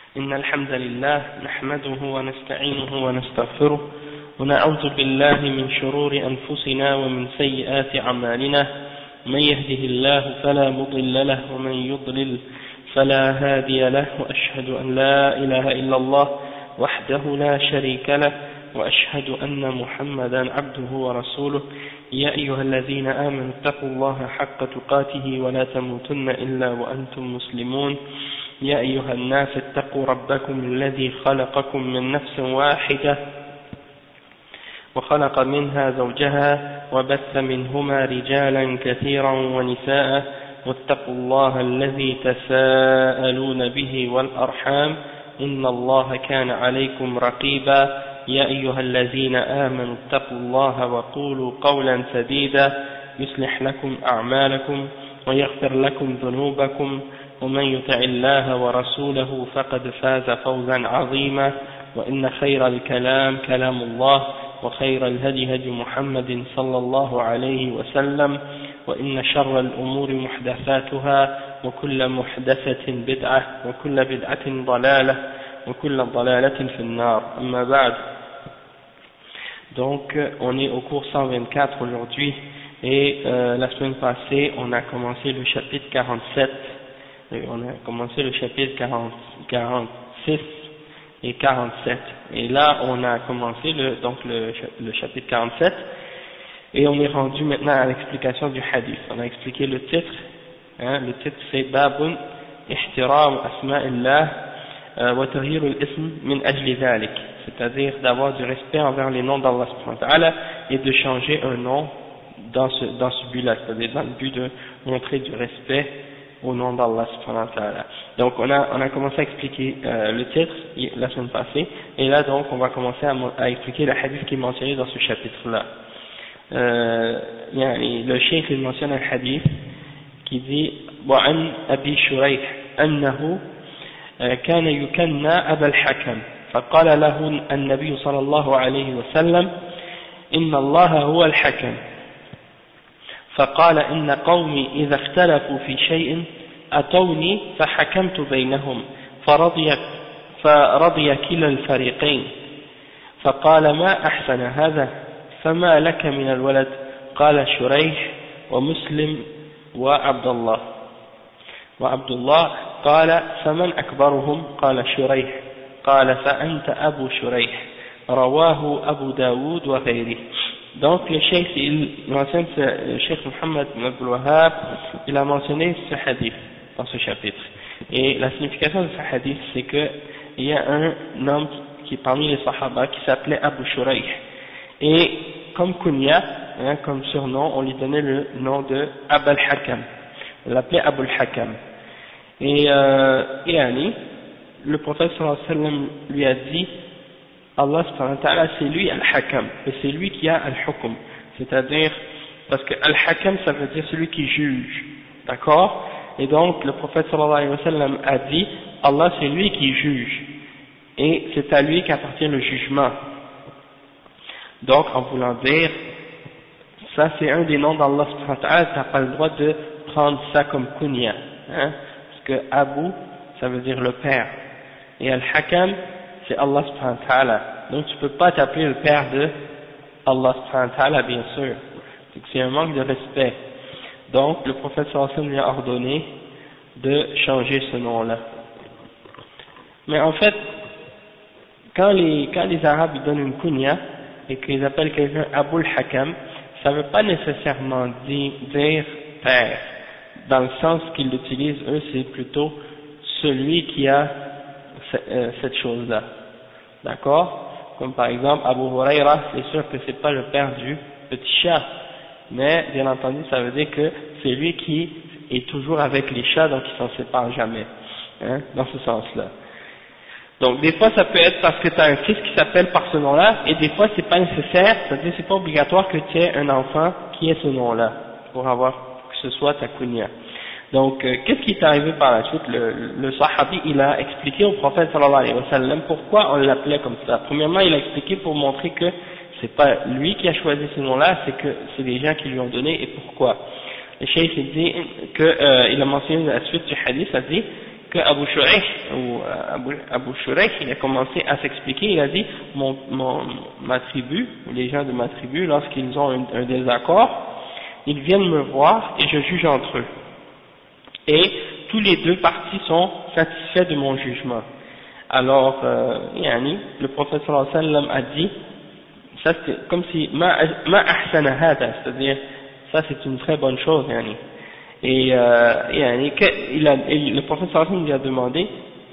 إن الحمد لله نحمده ونستعينه ونستغفره ونعوذ بالله من شرور أنفسنا ومن سيئات أعمالنا من يهده الله فلا مضل له ومن يضلل فلا هادي له وأشهد أن لا إله إلا الله وحده لا شريك له وأشهد أن محمدا عبده ورسوله يا أيها الذين آمنوا اتقوا الله حق تقاته ولا تموتن إلا وأنتم مسلمون يا أيها الناس اتقوا ربكم الذي خلقكم من نفس واحدة وخلق منها زوجها وبث منهما رجالا كثيرا ونساء واتقوا الله الذي تساءلون به والأرحام إن الله كان عليكم رقيبا يا أيها الذين آمنوا اتقوا الله وقولوا قولا سديدا يصلح لكم أعمالكم ويغفر لكم ذنوبكم ومن يطع الله ورسوله فقد فاز فوزا عظيما وإن خير الكلام كلام الله وخير الهدي هدي محمد صلى الله عليه وسلم وإن شر الأمور محدثاتها وكل محدثة بدعة وكل بدعة ضلالة وكل ضلالة في النار أما بعد. Donc on est au cours 124 aujourd'hui et la semaine passée on a commencé le chapitre 47 et on a commencé le chapitre 46 et 47 et là on a commencé le chapitre 47 et on est rendu maintenant à l'explication du hadith. On a expliqué le titre, le titre c'est Babun ihtiram asma'illah wa tahir al-ism min ajli dhalik, c'est-à-dire d'avoir du respect envers les noms d'Allah subhanahu wa ta'ala et de changer un nom dans ce but-là, c'est-à-dire dans le but de montrer du respect au nom d'Allah subhanahu wa ta'ala. Donc on a commencé à expliquer le titre la semaine passée et là donc on va commencer à expliquer le hadith qui est mentionné dans ce chapitre-là. Le cheikh il mentionne un hadith qui dit وعن أبي شريح أنه كان يكنى أبا الحكم فقال له النبي صلى الله عليه وسلم إن الله هو الحكم فقال إن قومي إذا اختلفوا في شيء أتوني فحكمت بينهم فرضي كلا الفريقين فقال ما أحسن هذا فما لك من الولد قال شريح ومسلم وعبد الله قال فمن أكبرهم قال شريح قال فأنت أبو شريح رواه أبو داود وغيره. Donc le cheikh Mohammed ibn Abdul Wahhab il a mentionné ce hadith dans ce chapitre et la signification de ce hadith c'est que il y a un homme qui est parmi les sahaba qui s'appelait Abu Shuraih et comme kunya, comme surnom on lui donnait le nom de Abul Hakam, on l'appelait Abul Hakam et le prophète sallallahu alayhi wa sallam lui a dit Allah subhanahu wa ta'ala c'est lui al-Hakam et c'est lui qui a al-Hukm, c'est-à-dire parce que al-Hakam ça veut dire celui qui juge, d'accord, et donc le prophète sallallahu alayhi wa sallam a dit Allah c'est lui qui juge et c'est à lui qu'appartient le jugement. Donc en voulant dire ça c'est un des noms d'Allah subhanahu wa ta'ala, tu n'as pas le droit de prendre ça comme kunya, parce que Abu ça veut dire le père et al-Hakam c'est Allah subhanahu wa ta'ala, donc tu peux pas t'appeler le père de Allah subhanahu wa ta'ala bien sûr, c'est un manque de respect. Donc le prophète sallallahu alayhi wa sallam lui a ordonné de changer ce nom là. Mais en fait quand les arabes ils donnent une kunya et qu'ils appellent quelqu'un Abul Hakam, ça ne veut pas nécessairement dire père, dans le sens qu'ils l'utilisent eux c'est plutôt celui qui a cette chose-là, d'accord, comme par exemple Abu Huraira, c'est sûr que c'est pas le père du petit chat, mais bien entendu ça veut dire que c'est lui qui est toujours avec les chats, donc ils s'en séparent jamais, dans ce sens-là. Donc des fois ça peut être parce que tu as un fils qui s'appelle par ce nom-là, et des fois c'est pas nécessaire, c'est-à-dire c'est pas obligatoire que tu aies un enfant qui ait ce nom-là, pour que ce soit ta kunya. Donc, qu'est-ce qui est arrivé par la suite? Le sahabi, il a expliqué au prophète sallallahu alayhi wa sallam pourquoi on l'appelait comme ça. Premièrement, il a expliqué pour montrer que c'est pas lui qui a choisi ce nom-là, c'est que c'est les gens qui lui ont donné et pourquoi. Le cheikh il dit il a mentionné la suite du hadith, il a dit que Abu Shuraih, ou Abu Shuraih, il a commencé à s'expliquer, il a dit, ma tribu, ou les gens de ma tribu, lorsqu'ils ont un désaccord, ils viennent me voir et je juge entre eux. Et tous les deux parties sont satisfaits de mon jugement. Alors, le prophète sallallahu alayhi wa sallam a dit, ça c'est comme si ma ahsana hada, c'est-à-dire ça c'est une très bonne chose, et le prophète sallallahu alayhi wa sallam lui a demandé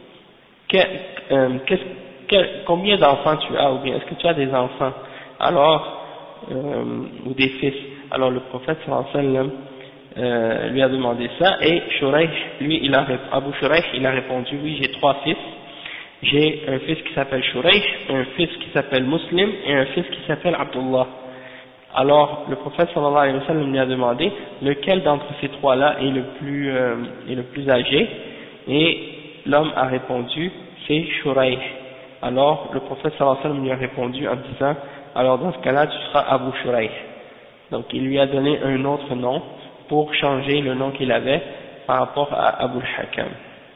combien d'enfants tu as, ou bien est-ce que tu as des enfants, alors ou des fils. Alors le prophète sallallahu alayhi wa sallam lui a demandé ça, et Shuraih, lui, Abu Shuraih, il a répondu, oui, j'ai 3 fils. J'ai un fils qui s'appelle Shuraih, un fils qui s'appelle Muslim et un fils qui s'appelle Abdullah. Alors le prophète sallallahu alayhi wa sallam lui a demandé lequel d'entre ces trois-là est le plus âgé, et l'homme a répondu c'est Shuraih. Alors le prophète sallallahu alayhi wa sallam lui a répondu en disant alors dans ce cas-là tu seras Abu Shuraih. Donc il lui a donné un autre nom pour changer le nom qu'il avait par rapport à Abu al-Hakam.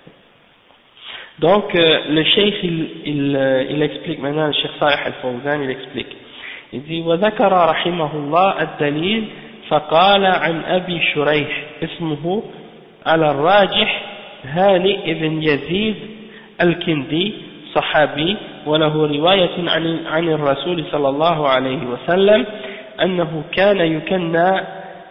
Donc le cheikh il explique maintenant, le cheikh Salih al-Fawzan il explique, il dit وذكر رحمه الله الدليل فقال عن أبي شريح اسمه على الراجح هانئ بن يزيد الكندي صحابي وله رواية عن الرسول صلى الله عليه وسلم أنه كان يكنى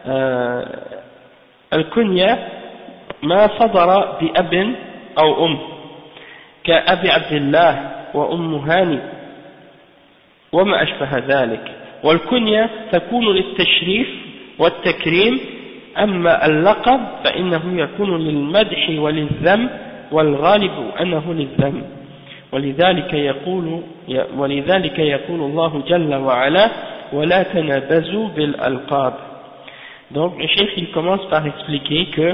الكنية ما صدر بأب أو أم كأبي عبد الله وأم هاني وما أشبه ذلك، والكنية تكون للتشريف والتكريم، أما اللقب فإنه يكون للمدح وللذم والغالب أنه للذم، ولذلك يقول الله جل وعلا ولا تنابزوا بالألقاب. Donc le cheikh il commence par expliquer que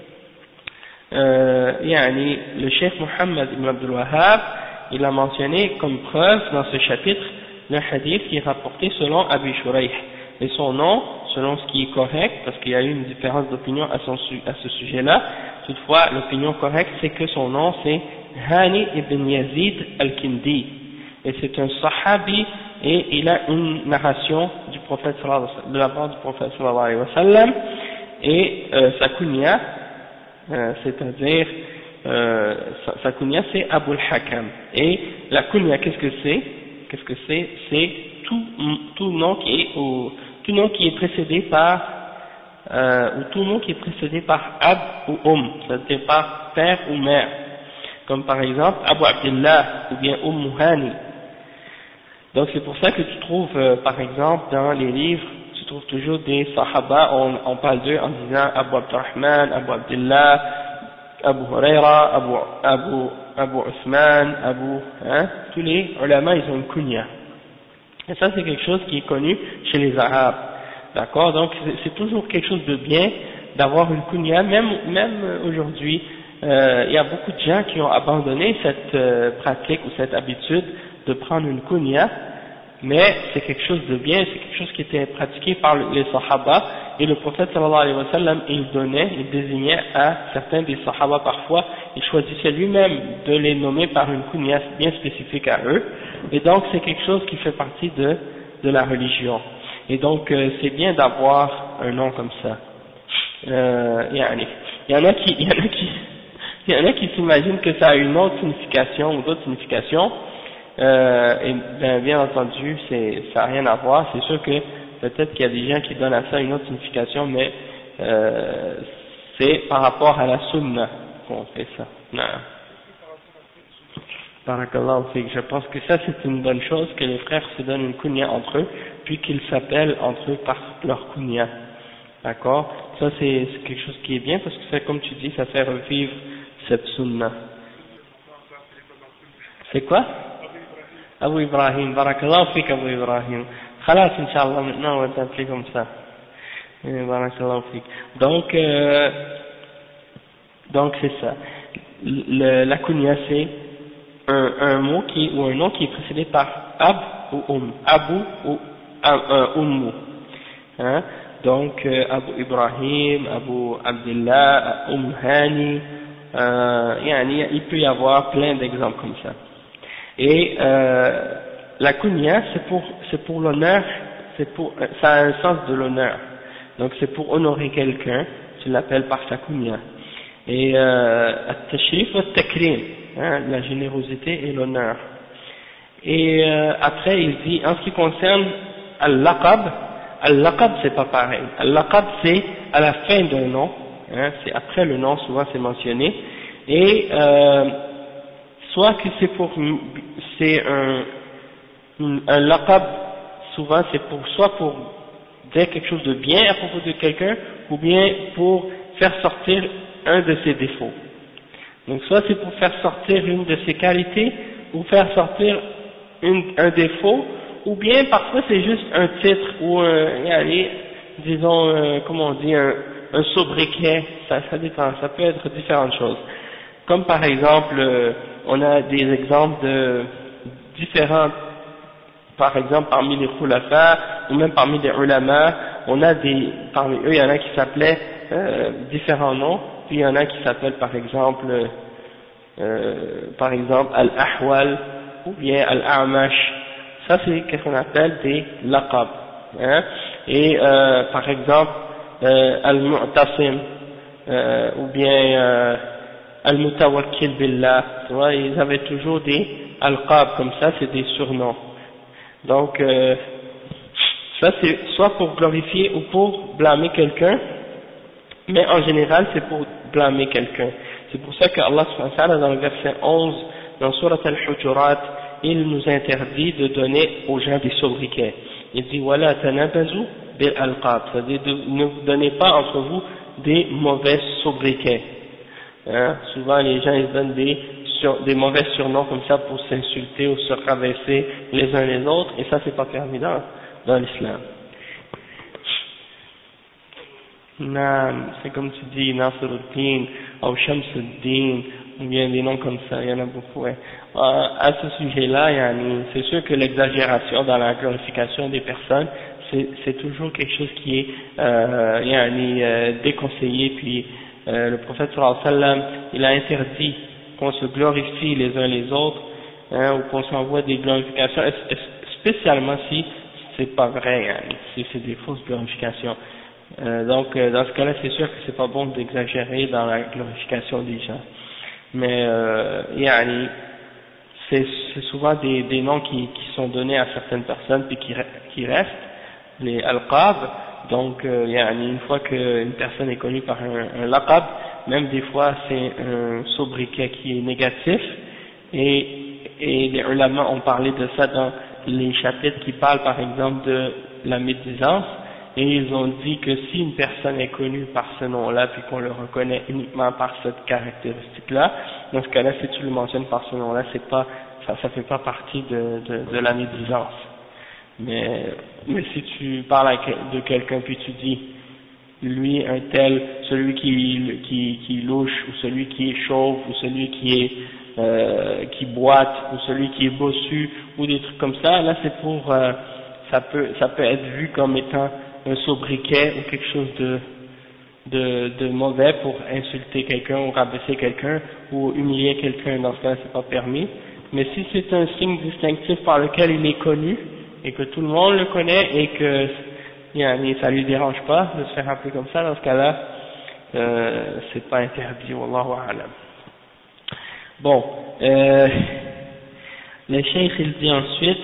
le cheikh Mohammed ibn Abdul Wahhab il a mentionné comme preuve dans ce chapitre le hadith qui est rapporté selon Abi Shuraih, et son nom, selon ce qui est correct, parce qu'il y a eu une différence d'opinion à ce sujet-là, toutefois l'opinion correcte c'est que son nom c'est Hani ibn Yazid al-Kindi, et c'est un sahabi, et il a une narration du prophète de la part du prophète sallallahu alayhi wa sallam, et sa kunya, c'est-à-dire sa kunya c'est Abu al-Hakam, et la kunya qu'est-ce que c'est? C'est tout nom qui est précédé par ou tout nom qui est précédé par Ab ou c'est-à-dire par père ou mère, comme par exemple Abu Abdullah ou bien Hani. Donc c'est pour ça que tu trouves par exemple dans les livres, tu trouves toujours des sahaba, on parle d'eux en disant Abu Abdurrahman, Abu Abdullah, Abu Huraira, Abu Uthman, tous les ulama ils ont une kunya. Et ça c'est quelque chose qui est connu chez les Arabes. D'accord? Donc c'est toujours quelque chose de bien d'avoir une kunya, même aujourd'hui. Il y a beaucoup de gens qui ont abandonné cette pratique ou cette habitude de prendre une kunya, mais c'est quelque chose de bien, c'est quelque chose qui était pratiqué par les sahaba, et le prophète sallallahu alayhi wa sallam il désignait à certains des sahaba parfois, il choisissait lui-même de les nommer par une kunya bien spécifique à eux, et donc c'est quelque chose qui fait partie de la religion, et donc c'est bien d'avoir un nom comme ça. Il y en a qui s'imaginent que ça a une autre signification ou d'autres significations, et bien entendu ça n'a rien à voir. C'est sûr que peut-être qu'il y a des gens qui donnent à ça une autre signification, mais c'est par rapport à la sunna qu'on fait ça. Barakallahu fik. Je pense que ça c'est une bonne chose, que les frères se donnent une kunya entre eux, puis qu'ils s'appellent entre eux par leur kunya. D'accord? Ça c'est quelque chose qui est bien, parce que c'est comme tu dis, ça fait revivre cette sunna. C'est quoi? Abu Ibrahim, barakallahu fik Abu Ibrahim. Khalas, Inch'Allah, maintenant on va t'appeler comme ça. Barakallahu fik. Donc c'est ça. La kunya c'est un mot ou un nom qui est précédé par Ab ou Abu ou Ummu. Donc Abu Ibrahim, Abu Abdullah, Hani, il peut y avoir plein d'exemples comme ça. Et la kunya, c'est pour l'honneur, ça a un sens de l'honneur. Donc c'est pour honorer quelqu'un, tu l'appelles par sa kunya. Et at-tashrif wa at-takrim, la générosité et l'honneur. Et après il dit, en ce qui concerne al-laqab c'est pas pareil. Al-laqab c'est à la fin d'un nom, c'est après le nom, souvent c'est mentionné. Et soit que c'est un laqab, souvent c'est soit pour dire quelque chose de bien à propos de quelqu'un, ou bien pour faire sortir un de ses défauts. Donc soit c'est pour faire sortir une de ses qualités, ou faire sortir un défaut, ou bien parfois c'est juste un titre, ou disons, comment on dit, un sobriquet, ça dépend, ça peut être différentes choses. Comme par exemple, on a des exemples de différents, par exemple parmi les khulafa, ou même parmi les ulama, on a parmi eux il y en a qui s'appelaient différents noms, puis il y en a qui s'appellent par exemple Al-Ahwal, ou bien Al-A'mash, ça c'est ce qu'on appelle des laqab, et par exemple Al-Mu'tasim, ou bien Al-Mutawakkil Billah, tu vois, ils avaient toujours des alqab comme ça, c'est des surnoms. Donc ça c'est soit pour glorifier ou pour blâmer quelqu'un, mais en général c'est pour blâmer quelqu'un. C'est pour ça que Allah subhanahu wa ta'ala dans le verset 11 dans Surat Al-Hujurat, il nous interdit de donner aux gens des sobriquets. Il dit wala tanabazu bil alqab, c'est-à-dire ne vous donnez pas entre vous des mauvais sobriquets. Souvent les gens ils donnent des mauvais surnoms comme ça pour s'insulter ou se rabaisser les uns les autres, et ça c'est pas permis dans l'islam. C'est comme tu dis Nasruddin ou Shamsuddin, ou bien des noms comme ça, il y en a beaucoup. À ce sujet-là, c'est sûr que l'exagération dans la glorification des personnes, c'est toujours quelque chose qui est déconseillé, puis le prophète sallallahu alayhi wa sallam, il a interdit qu'on se glorifie les uns les autres, ou qu'on s'envoie des glorifications, spécialement si c'est pas vrai, si c'est des fausses glorifications. Donc dans ce cas-là, c'est sûr que c'est pas bon d'exagérer dans la glorification des gens. Mais c'est souvent des noms qui sont donnés à certaines personnes puis qui restent, les alqab. Donc une fois qu'une personne est connue par un laqab, même des fois c'est un sobriquet qui est négatif, et les ulama ont parlé de ça dans les chapitres qui parlent par exemple de la médisance, et ils ont dit que si une personne est connue par ce nom-là puis qu'on le reconnaît uniquement par cette caractéristique-là, dans ce cas-là si tu le mentionnes par ce nom-là, ça fait pas partie de la médisance. Mais si tu parles de quelqu'un puis tu dis lui un tel, celui qui louche, ou celui qui est chauve, ou celui qui boite, ou celui qui est bossu, ou des trucs comme ça, là c'est pour ça peut être vu comme étant un sobriquet ou quelque chose de mauvais pour insulter quelqu'un ou rabaisser quelqu'un ou humilier quelqu'un. Dans ce cas, c'est pas permis. Mais si c'est un signe distinctif par lequel il est connu et que tout le monde le connaît et que ça lui dérange pas de se faire appeler comme ça, dans ce cas-là, c'est pas interdit. Wallahu a'lam. Bon, le cheikh il dit ensuite,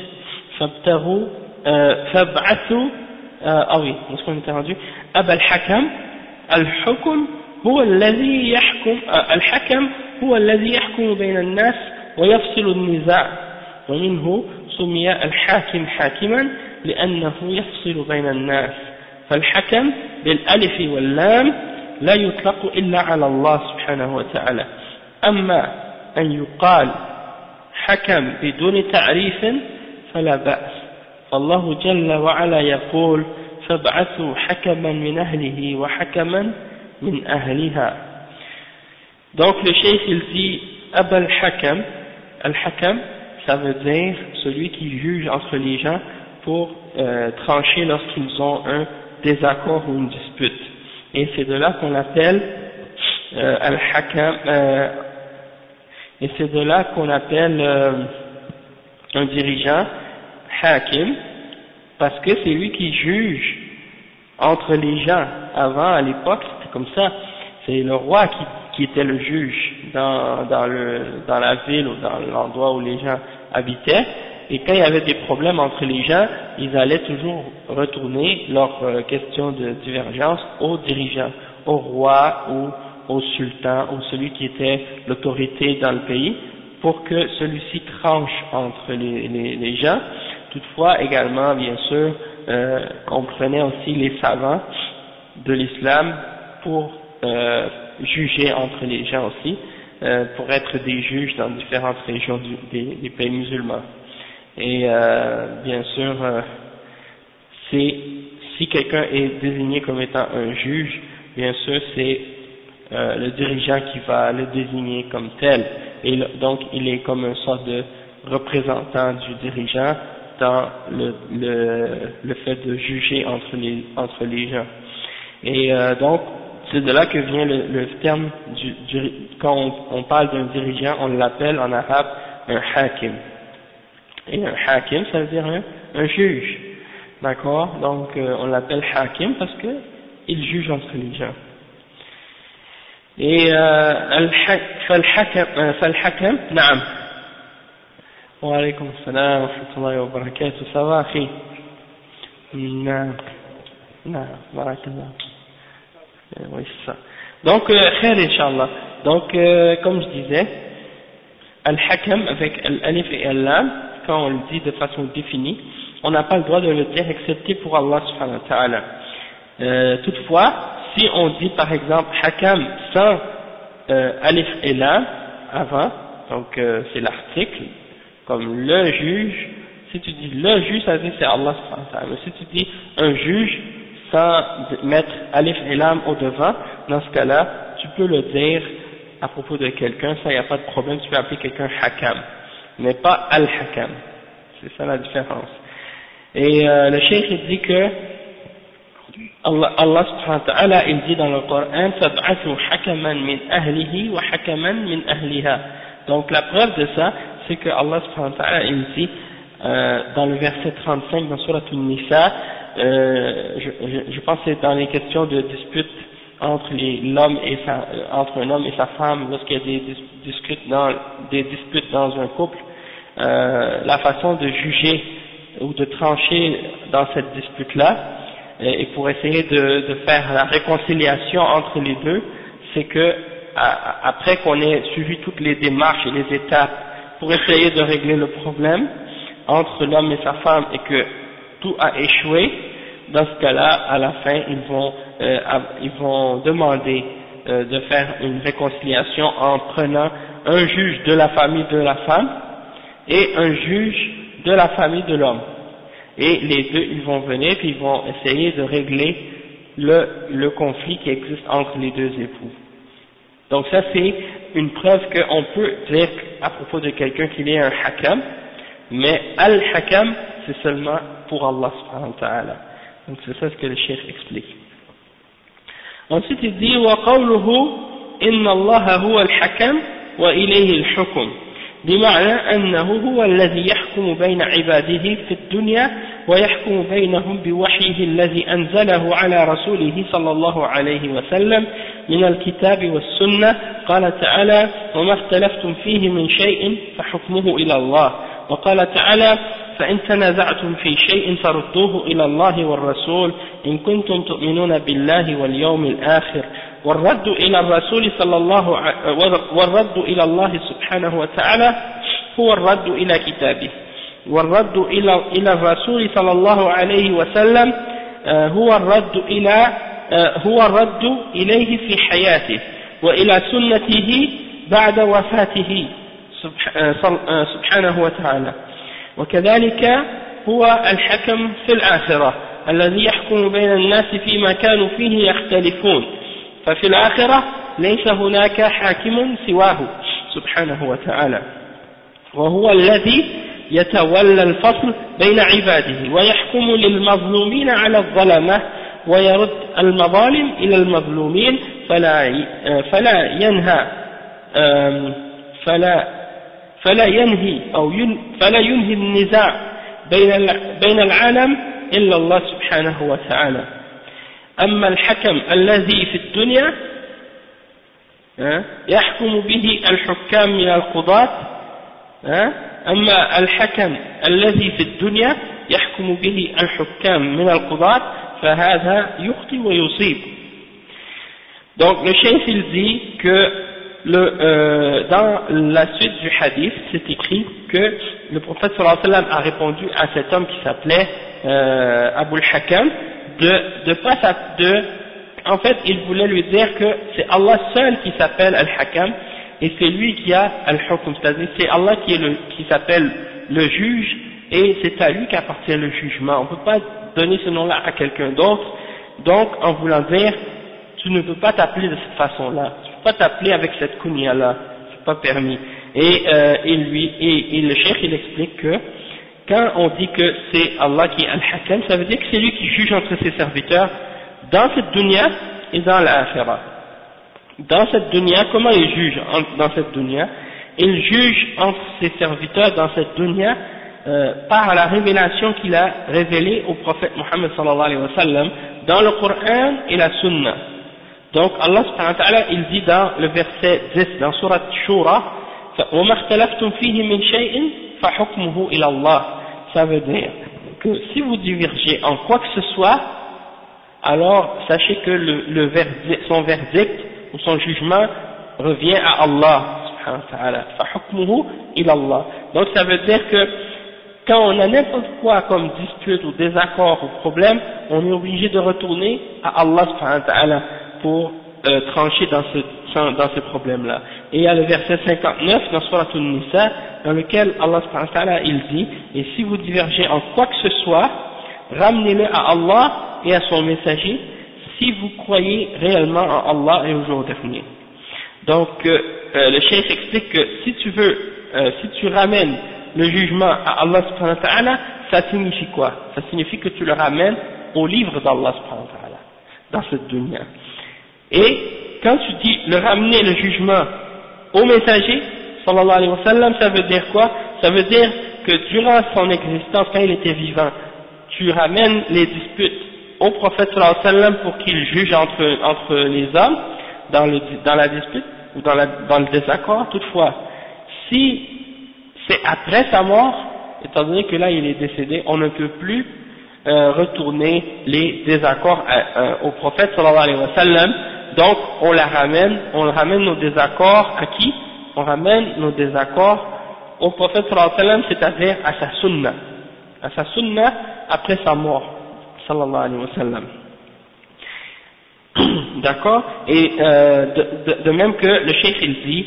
فابعثوا oui, est-ce qu'on était rendu أبا الحكم الحكم هو الذي يحكم الحكم هو الذي يحكم بين الناس ويفصل النزاع ومنه سمي الحاكم حاكما لأنه يفصل بين الناس فالحكم بالألف واللام لا يطلق إلا على الله سبحانه وتعالى أما أن يقال حكم بدون تعريف فلا بأس فالله جل وعلا يقول فابعثوا حكما من أهله وحكما من أهلها. Donc le cheikh il dit Abba al-Hakam, al-Hakam ça veut dire celui qui juge entre les gens pour trancher lorsqu'ils ont un désaccord ou une dispute, et c'est de là qu'on l'appelle al-hakam, et c'est de là qu'on appelle un dirigeant hakim, parce que c'est lui qui juge entre les gens. Avant, à l'époque, c'était comme ça, c'est le roi qui était le juge dans la ville ou dans l'endroit où les gens habitaient, et quand il y avait des problèmes entre les gens, ils allaient toujours retourner leurs questions de divergence aux dirigeants, au roi ou au sultan ou celui qui était l'autorité dans le pays, pour que celui-ci tranche entre les gens. Toutefois, également, bien sûr, on prenait aussi les savants de l'islam pour juger entre les gens aussi, pour être des juges dans différentes régions des pays musulmans. Et bien sûr, si quelqu'un est désigné comme étant un juge, bien sûr c'est le dirigeant qui va le désigner comme tel, et donc il est comme une sorte de représentant du dirigeant dans le fait de juger entre les gens. Et donc c'est de là que vient le terme quand on parle d'un dirigeant, on l'appelle en arabe un hakim. Et un hakim, ça veut dire un juge, d'accord? Donc on l'appelle hakim parce que il juge entre les gens. Et فالحكم نعم. وعليكم السلام ورحمة الله وبركاته. Ça va, أخي؟ نعم نعم بارك الله. Oui, c'est ça. Donc خير Inch'Allah. Donc comme je disais, al-hakam avec al-alif et al-lam, quand on le dit de façon définie, on n'a pas le droit de le dire excepté pour Allah subhanahu wa ta'ala. Toutefois, si on dit par exemple hakam sans alif et lam avant, donc c'est l'article, comme le juge, si tu dis le juge, ça veut dire c'est Allah subhanahu wa ta'ala. Mais si tu dis un juge sans mettre alif et lam au devant, dans ce cas-là, tu peux le dire à propos de quelqu'un, ça il n'y a pas de problème, tu peux appeler quelqu'un hakam, mais pas al-hakam, c'est ça la différence. Et le cheikh il dit que Allah subhanahu wa ta'ala il dit dans le Coran فَبْعَثُوا حَكَمًا مِنْ أَهْلِهِ وَحَكَمًا مِنْ أَهْلِهَا. Donc la preuve de ça, c'est que Allah subhanahu wa ta'ala il dit dans le verset 35 dans Surat An-Nisa, je pense que c'est dans les questions de dispute entre entre un homme et sa femme, lorsqu'il y a des disputes dans un couple, la façon de juger ou de trancher dans cette dispute-là, et pour essayer de faire la réconciliation entre les deux, c'est que après qu'on ait suivi toutes les démarches et les étapes pour essayer de régler le problème entre l'homme et sa femme et que tout a échoué, dans ce cas-là, à la fin, ils vont demander de faire une réconciliation en prenant un juge de la famille de la femme et un juge de la famille de l'homme. Et les deux, ils vont venir et ils vont essayer de régler le conflit qui existe entre les deux époux. Donc ça, c'est une preuve qu'on peut dire à propos de quelqu'un qu'il est un hakam, mais al-hakam, c'est seulement pour Allah subhanahu wa ta'ala. Donc c'est ça ce que le cheikh explique. Ensuite il dit وَقَوْلُهُ إِنَّ اللَّهَ هُوَ الْحَكَمُ وَإِلَيْهِ الْحُكْمُ بمعنى أنه هو الذي يحكم بين عباده في الدنيا ويحكم بينهم بوحيه الذي أنزله على رسوله صلى الله عليه وسلم من الكتاب والسنة. قال تعالى وما اختلفتم فيه من شيء فحكمه إلى الله. وقال تعالى فإن تنازعتم في شيء فردوه إلى الله والرسول إن كنتم تؤمنون بالله واليوم الآخر. والرد إلى الرسول والرد إلى الله سبحانه وتعالى هو الرد إلى كتابه. والرد إلى الرسول صلى الله عليه وسلم هو الرد إليه في حياته وإلى سنته بعد وفاته سبحانه وتعالى. وكذلك هو الحكم في الآخرة الذي يحكم بين الناس فيما كانوا فيه يختلفون. ففي الآخرة ليس هناك حاكم سواه سبحانه وتعالى، وهو الذي يتولى الفصل بين عباده ويحكم للمظلومين على الظلمة ويرد المظالم إلى المظلومين فلا ينهى فلا ينهي فلا ينهي النزاع بين العالم إلا الله سبحانه وتعالى. أما الحكم الذي في الدنيا يحكم به الحكام من القضاة أما الحكم الذي في الدنيا يحكم به الحكام من القضاة فهذا يخطئ ويصيب. Donc le cheikh il dit que dans la suite du hadith c'est écrit que le prophète sallallahu alayhi wa sallam a répondu à cet homme qui s'appelait Abu al-Hakam en fait il voulait lui dire que c'est Allah seul qui s'appelle al-Hakam et c'est lui qui a al-Hukm, c'est-à-dire c'est Allah qui s'appelle le juge et c'est à lui qu'appartient le jugement. On ne peut pas donner ce nom-là à quelqu'un d'autre, donc en voulant dire tu ne peux pas t'appeler de cette façon-là, tu ne peux pas t'appeler avec cette kunya-là, c'est pas permis. Et le cheikh il explique que quand on dit que c'est Allah qui est al-Hakam, ça veut dire que c'est lui qui juge entre ses serviteurs dans cette dunya et dans l'akhirah. Dans cette dunya, comment il juge dans cette dunya? Il juge entre ses serviteurs dans cette dunya par la révélation qu'il a révélée au prophète Muhammad sallallahu alayhi wa sallam dans le Coran et la Sunna. Donc Allah subhanahu wa ta'ala il dit dans le verset 10 dans Surat Shura وَمَا اخْتَلَفْتُمْ فِيهِ مِنْ شَيْءٍ فَحُكْمُهُ إِلَى اللَّهِ. Ça veut dire que si vous divergez en quoi que ce soit, alors sachez que son verdict ou son jugement revient à Allah subhanahu wa ta'ala. فَحُكْمُهُ إِلَى اللَّهِ. Donc ça veut dire que quand on a n'importe quoi comme dispute ou désaccord ou problème, on est obligé de retourner à Allah subhanahu wa ta'ala pour trancher dans ce problème-là. Et il y a le verset 59 dans Surat An-Nisa dans lequel Allah subhanahu wa ta'ala il dit et si vous divergez en quoi que ce soit, ramenez-le à Allah et à son messager si vous croyez réellement en Allah et au jour dernier. Donc le cheikh explique que si tu ramènes le jugement à Allah subhanahu wa ta'ala, ça signifie quoi? Ça signifie que tu le ramènes au livre d'Allah subhanahu wa ta'ala dans cette dunya. Et quand tu dis le ramener le jugement au messager sallallahu alayhi wa sallam, ça veut dire quoi? Ça veut dire que durant son existence, quand il était vivant, tu ramènes les disputes au prophète sallallahu alayhi wa sallam pour qu'il juge entre les hommes dans la dispute ou dans le désaccord. Toutefois, si c'est après sa mort, étant donné que là il est décédé, on ne peut plus retourner les désaccords au prophète sallallahu alayhi wa sallam. Donc on ramène nos désaccords à qui? On ramène nos désaccords au prophète sallallahu alayhi wa sallam, c'est-à-dire à sa sunna après sa mort sallallahu alayhi wa sallam. D'accord? Et de même que le cheikh il dit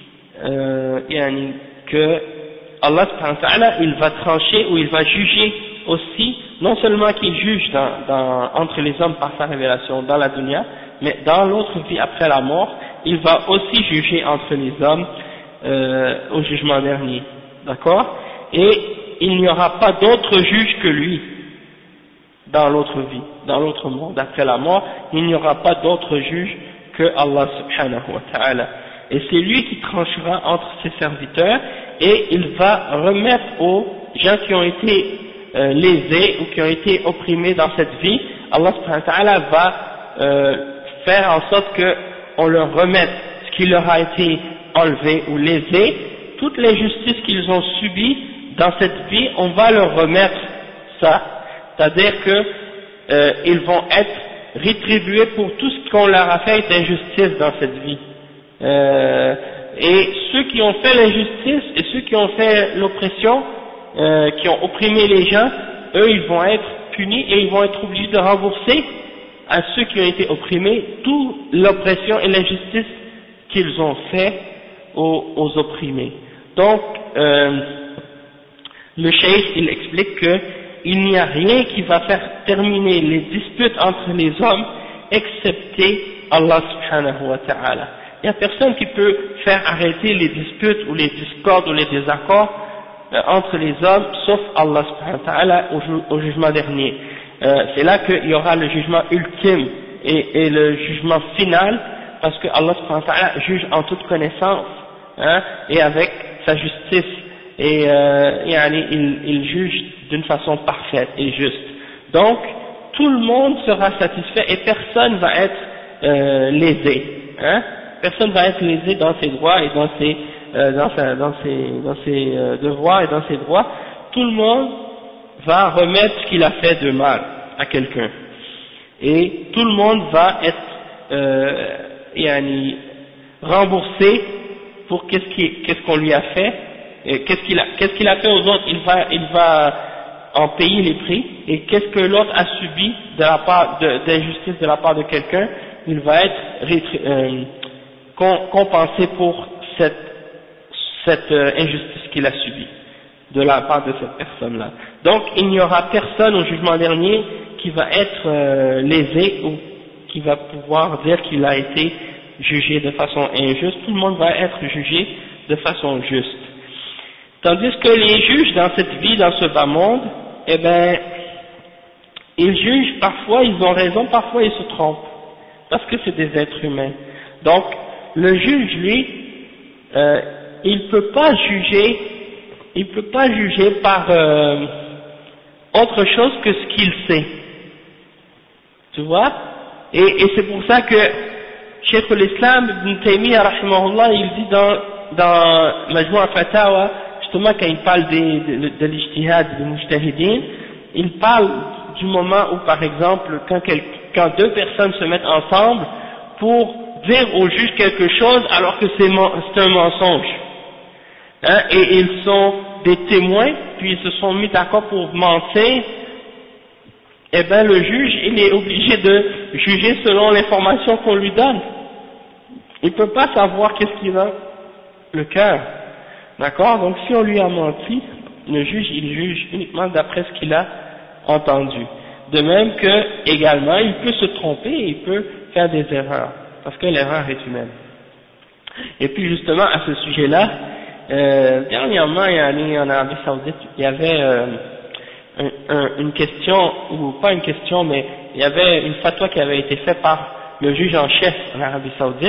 que Allah subhanahu wa ta'ala il va trancher ou il va juger aussi, non seulement qu'il juge entre les hommes par sa révélation dans la dunya, mais dans l'autre vie après la mort, il va aussi juger entre les hommes au jugement dernier. D'accord? Et il n'y aura pas d'autre juge que lui dans l'autre vie, dans l'autre monde après la mort, il n'y aura pas d'autre juge que Allah subhanahu wa ta'ala. Et c'est lui qui tranchera entre ses serviteurs et il va remettre aux gens qui ont été lésés ou qui ont été opprimés dans cette vie, Allah subhanahu wa ta'ala va faire en sorte qu'on leur remette ce qui leur a été enlevé ou lésé, toutes les justices qu'ils ont subies dans cette vie, on va leur remettre ça, c'est-à-dire qu'ils vont être rétribués pour tout ce qu'on leur a fait d'injustice dans cette vie. Et ceux qui ont fait l'injustice et ceux qui ont fait l'oppression, qui ont opprimé les gens, eux ils vont être punis et ils vont être obligés de rembourser à ceux qui ont été opprimés toute l'oppression et l'injustice qu'ils ont fait aux opprimés. Donc le cheikh il explique que il n'y a rien qui va faire terminer les disputes entre les hommes excepté Allah subhanahu wa ta'ala. Il n'y a personne qui peut faire arrêter les disputes ou les discordes ou les désaccords entre les hommes sauf Allah subhanahu wa ta'ala au jugement dernier. C'est là qu'il y aura le jugement ultime et le jugement final parce que Allah subhanahu wa ta'ala juge en toute connaissance, hein, et avec sa justice, et il juge d'une façon parfaite et juste. Donc tout le monde sera satisfait et personne va être lésé, hein, personne va être lésé dans ses droits et dans ses devoirs et dans ses droits. Tout le monde va remettre ce qu'il a fait de mal à quelqu'un et tout le monde va être remboursé pour qu'est-ce qu'on lui a fait, et qu'est-ce qu'il a fait aux autres, il va en payer les prix, et qu'est-ce que l'autre a subi de la part d'injustice de la part de quelqu'un, il va être compensé pour cette injustice qu'il a subie de la part de cette personne-là. Donc il n'y aura personne au jugement dernier qui va être lésé ou qui va pouvoir dire qu'il a été jugé de façon injuste. Tout le monde va être jugé de façon juste. Tandis que les juges dans cette vie, dans ce bas monde, eh ben, ils jugent, parfois ils ont raison, parfois ils se trompent, parce que c'est des êtres humains. Donc le juge, lui, il peut pas juger par autre chose que ce qu'il sait, tu vois, et c'est pour ça que Cheikh l'Islam Ibn Taymiyyah rahimahullah, il dit dans Majmou' al-Fatawa, justement quand il parle de l'ijtihad des mujtahidin, il parle du moment où par exemple quand deux personnes se mettent ensemble pour dire au juge quelque chose alors que c'est un mensonge, hein, et ils sont des témoins, puis ils se sont mis d'accord pour mentir, eh bien le juge il est obligé de juger selon l'information qu'on lui donne. Il ne peut pas savoir qu'est-ce qu'il a le cœur, d'accord? Donc si on lui a menti, le juge il juge uniquement d'après ce qu'il a entendu. De même que également il peut se tromper, il peut faire des erreurs, parce que l'erreur est humaine. Et puis justement à ce sujet-là, dernièrement en Arabie Saoudite, il y avait une question, ou pas une question, mais il y avait une fatwa qui avait été faite par le juge en chef en Arabie Saoudite,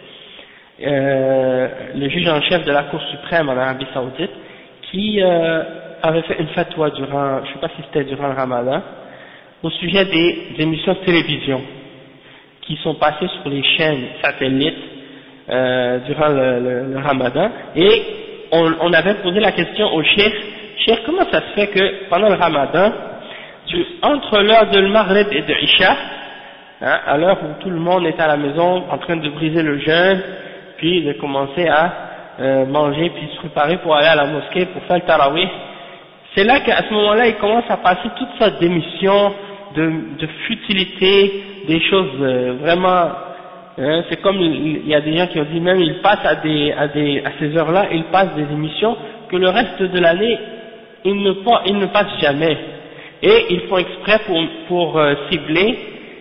le juge en chef de la Cour suprême en Arabie Saoudite, qui avait fait une fatwa durant, je ne sais pas si c'était durant le Ramadan, au sujet des émissions de télévision qui sont passées sur les chaînes satellites durant le Ramadan, et on avait posé la question au cheikh, comment ça se fait que pendant le Ramadan, entre l'heure de Maghrib et de Isha, hein, à l'heure où tout le monde est à la maison en train de briser le jeûne, puis de commencer à manger, puis se préparer pour aller à la mosquée pour faire le tarawih, c'est là qu'à ce moment-là, il commence à passer toutes sortes d'émissions, de futilités, des choses vraiment, hein, c'est comme il y a des gens qui ont dit même ils passent à ces heures-là, ils passent des émissions que le reste de l'année ils ne passent jamais, et ils font exprès pour cibler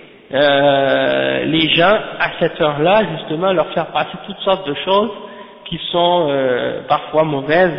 les gens à cette heure-là, justement leur faire passer toutes sortes de choses qui sont parfois mauvaises.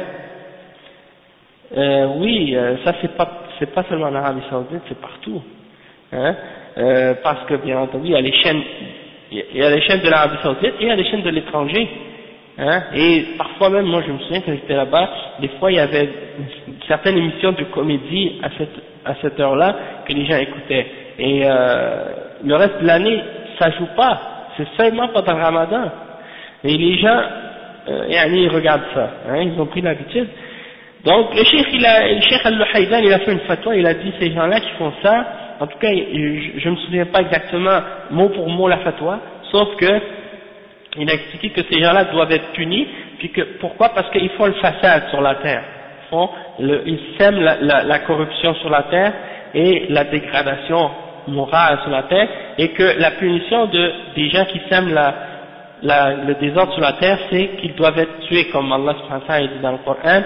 Oui, ça c'est pas seulement en Arabie Saoudite, c'est partout, hein, parce que bien entendu il y a les chaînes de l'Arabie Saoudite et il y a les chaînes de l'étranger, hein, et parfois même, moi je me souviens quand j'étais là-bas, des fois il y avait certaines émissions de comédie à cette heure-là que les gens écoutaient, et le reste de l'année ça joue pas, c'est seulement pendant le Ramadan, et les gens ils regardent ça, hein, ils ont pris l'habitude. Donc le cheikh Al-Luhaydan il a fait une fatwa, il a dit ces gens-là qui font ça, en tout cas je me souviens pas exactement mot pour mot la fatwa, sauf que il a expliqué que ces gens-là doivent être punis, puis que pourquoi? Parce qu'ils font le façade sur la terre, ils sèment la corruption sur la terre et la dégradation morale sur la terre, et que la punition des gens qui sèment le désordre sur la terre, c'est qu'ils doivent être tués, comme Allah subhanahu wa ta'ala dit dans le Coran.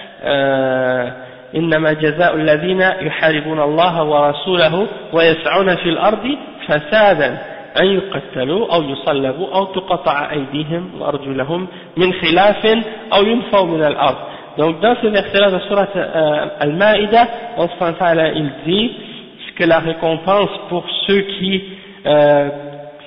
إنما جزاء الذين يحاربون الله ورسوله ويسعون في الأرض فسادا أن يقتلوا أو يصلبوا أو تقطع أيديهم وأرجلهم من خلاف أو ينفوا من الأرض. Donc dans ce verset-là de Surat Al-Ma'idah, Allah subhanahu wa ta'ala il dit que la récompense pour ceux qui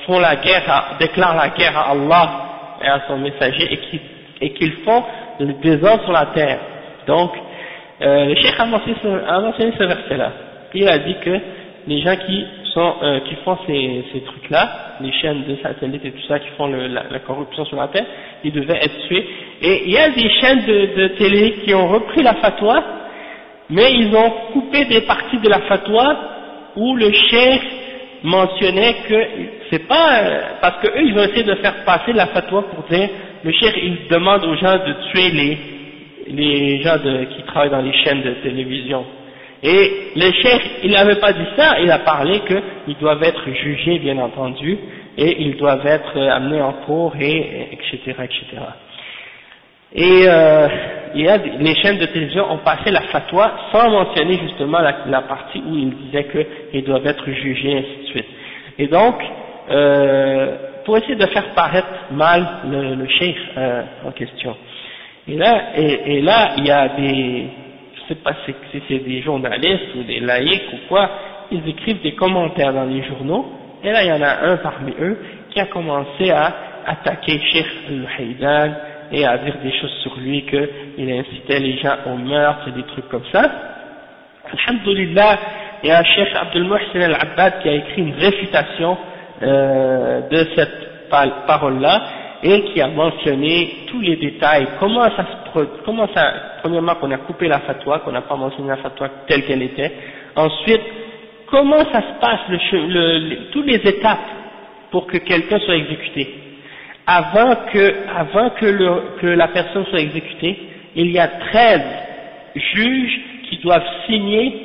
font la guerre, déclarent la guerre à Allah et à son messager et qu'ils font le désordre sur la terre. Donc, le cheikh a mentionné ce verset-là. Il a dit que les gens qui font ces trucs-là, les chaînes de satellites et tout ça, qui font la corruption sur la terre, ils devaient être tués. Et il y a des chaînes de télé qui ont repris la fatwa, mais ils ont coupé des parties de la fatwa où le cheikh mentionnait que c'est pas parce que eux ils ont essayé de faire passer la fatwa pour dire le cheikh il demande aux gens de tuer les gens qui travaillent dans les chaînes de télévision. Et le cheikh, il n'avait pas dit ça, il a parlé qu'ils doivent être jugés, bien entendu, et ils doivent être amenés en cours, etc., etc. Et les chaînes de télévision ont passé la fatwa sans mentionner justement la partie où ils disaient qu'ils doivent être jugés, et ainsi de suite. Et donc, pour essayer de faire paraître mal le cheikh en question. Et là, il y a je sais pas si c'est des journalistes ou des laïcs ou quoi, ils écrivent des commentaires dans les journaux, et là il y en a un parmi eux qui a commencé à attaquer Cheikh Al-Haydan et à dire des choses sur lui, qu'il incitait les gens au meurtre et des trucs comme ça. Alhamdulillah, il y a Cheikh Abdul Muhsin Al-Abbad qui a écrit une réfutation de cette parole-là, et qui a mentionné tous les détails, comment ça, premièrement qu'on a coupé la fatwa, qu'on n'a pas mentionné la fatwa telle qu'elle était, ensuite, comment ça se passe, toutes les étapes pour que quelqu'un soit exécuté. Avant que la personne soit exécutée, il y a 13 juges qui doivent signer,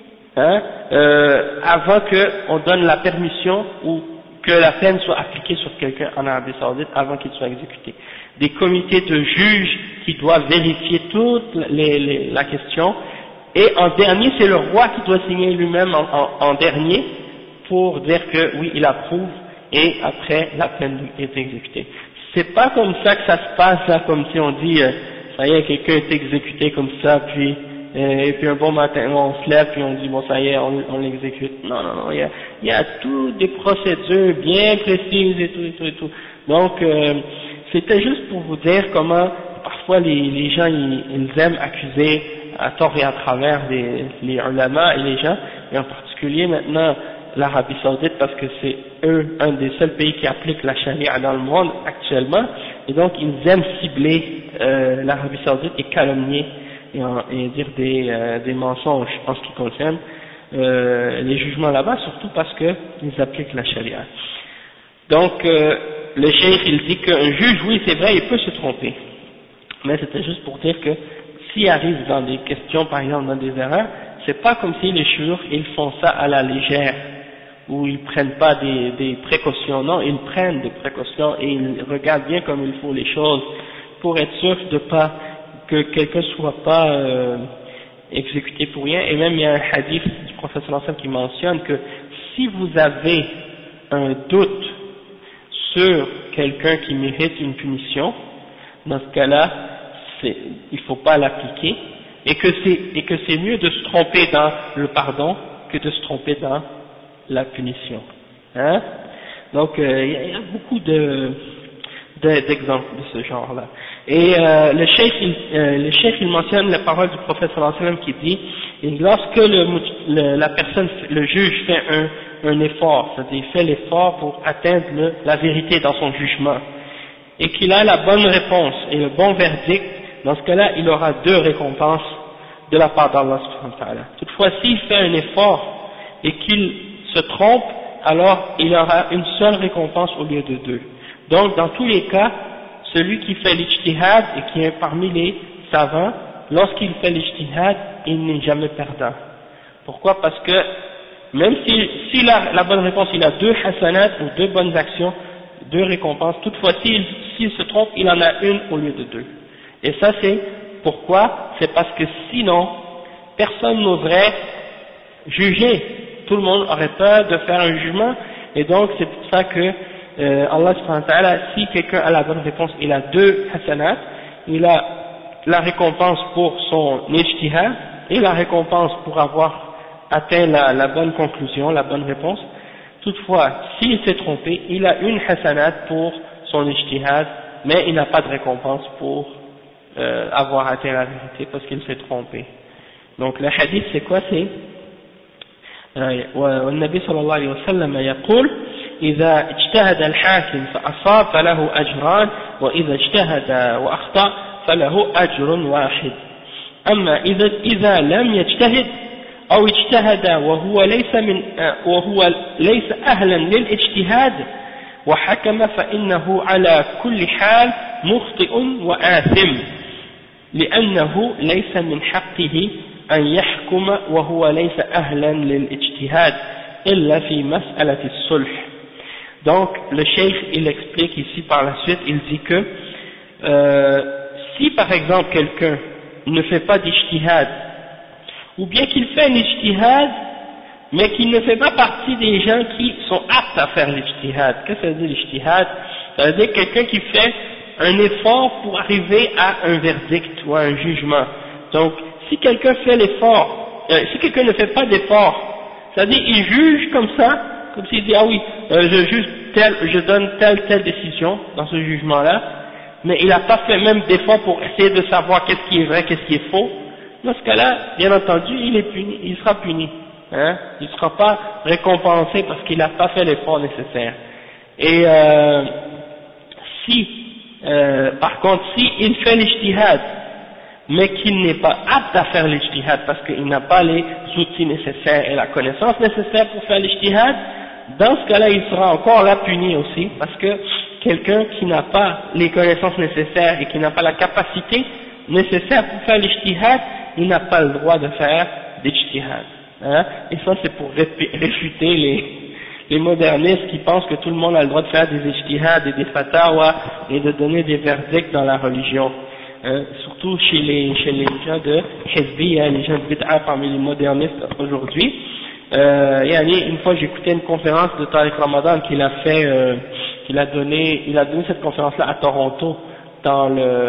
avant qu'on donne la permission ou que la peine soit appliquée sur quelqu'un en Arabie Saoudite avant qu'il soit exécuté. Des comités de juges qui doivent vérifier toute la question, et en dernier c'est le roi qui doit signer lui-même en dernier pour dire que oui il approuve, et après la peine est exécutée. C'est pas comme ça que ça se passe là, comme si on dit ça y est quelqu'un est exécuté comme ça, puis et puis un bon matin on se lève puis on dit bon ça y est on l'exécute. Non, il y a toutes des procédures bien précises et tout. Donc c'était juste pour vous dire comment parfois les gens ils aiment accuser à tort et à travers les ulama et les gens, et en particulier maintenant l'Arabie Saoudite, parce que c'est eux un des seuls pays qui applique la charia dans le monde actuellement, et donc ils aiment cibler l'Arabie Saoudite et calomnier et dire des mensonges en ce qui concerne les jugements là-bas, surtout parce qu'ils appliquent la charia. Donc le cheikh il dit qu'un juge, oui c'est vrai, il peut se tromper, mais c'était juste pour dire que s'il arrive dans des questions, par exemple dans des erreurs, c'est pas comme si les chouurs ils font ça à la légère, où ils prennent pas des précautions, non, ils prennent des précautions et ils regardent bien comme il faut les choses pour être sûr de pas que quelqu'un soit pas exécuté pour rien. Et même il y a un hadith du prophète sallallahu alayhi wa sallam qui mentionne que si vous avez un doute sur quelqu'un qui mérite une punition, dans ce cas-là, il faut pas l'appliquer, et que c'est mieux de se tromper dans le pardon que de se tromper dans la punition. Hein? Donc il y a beaucoup d'exemples de ce genre-là. Et le cheikh il mentionne la parole du prophète sallallahu alayhi wa sallam qui dit, lorsque la personne, le juge fait un effort, c'est-à-dire il fait l'effort pour atteindre la vérité dans son jugement, et qu'il a la bonne réponse et le bon verdict, dans ce cas-là il aura 2 récompenses de la part d'Allah subhanahu wa ta'ala. Toutefois s'il fait un effort et qu'il se trompe, alors il aura une seule récompense au lieu de 2. Donc dans tous les cas, celui qui fait l'ijtihad et qui est parmi les savants, lorsqu'il fait l'ijtihad, il n'est jamais perdant. Pourquoi? Parce que même si la bonne réponse, il a 2 hasanat ou 2 bonnes actions, 2 récompenses, toutefois s'il se trompe, il en a une au lieu de 2. Et ça c'est pourquoi? C'est parce que sinon, personne n'oserait juger. Tout le monde aurait peur de faire un jugement, et donc c'est pour ça que Allah subhanahu wa ta'ala, si quelqu'un a la bonne réponse, il a 2 hasanat, il a la récompense pour son ijtihad et la récompense pour avoir atteint la bonne conclusion, la bonne réponse. Toutefois, s'il s'est trompé, il a une hasanat pour son ijtihad, mais il n'a pas de récompense pour avoir atteint la vérité parce qu'il s'est trompé. Donc le hadith c'est quoi? C'est والنبي صلى الله عليه وسلم يقول إذا اجتهد الحاكم فأصاب فله أجران وإذا اجتهد وأخطأ فله أجر واحد. أما إذا لم يجتهد أو اجتهد وهو ليس أهلا للاجتهاد وحكم فإنه على كل حال مخطئ وآثم لأنه ليس من حقه أن يحكم وهو ليس أهلا للاجتهاد إلا في مسألة الصلح. Donc le cheikh il explique ici par la suite, il dit que si par exemple quelqu'un ne fait pas d'ijtihad ou bien qu'il fait un ijtihad mais qu'il ne fait pas partie des gens qui sont aptes à faire l'ijtihad. Qu'est-ce que ça veut dire l'ijtihad? Ça veut dire quelqu'un qui fait un effort pour arriver à un verdict ou à un jugement. Donc si quelqu'un fait l'effort, si quelqu'un ne fait pas d'effort, c'est-à-dire il juge comme ça, comme s'il dit ah oui, je donne telle décision dans ce jugement-là, mais il n'a pas fait même d'effort pour essayer de savoir qu'est-ce qui est vrai, qu'est-ce qui est faux. Dans ce cas-là, bien entendu, il sera puni, hein, il ne sera pas récompensé parce qu'il n'a pas fait l'effort nécessaire. Et par contre, si il fait l'ijtihad, mais qu'il n'est pas apte à faire l'ijtihad parce qu'il n'a pas les outils nécessaires et la connaissance nécessaire pour faire l'ijtihad, dans ce cas-là, il sera encore là puni aussi, parce que quelqu'un qui n'a pas les connaissances nécessaires et qui n'a pas la capacité nécessaire pour faire l'ijtihad, il n'a pas le droit de faire l'ijtihad. Hein? Et ça, c'est pour réfuter les modernistes qui pensent que tout le monde a le droit de faire des ijtihad et des fatawa et de donner des verdicts dans la religion. Surtout chez les gens de Hizbi, les gens de Bid'a parmi les modernistes aujourd'hui. Une fois j'écoutais une conférence de Tariq Ramadan qu'il a fait, il a donné cette conférence-là à Toronto dans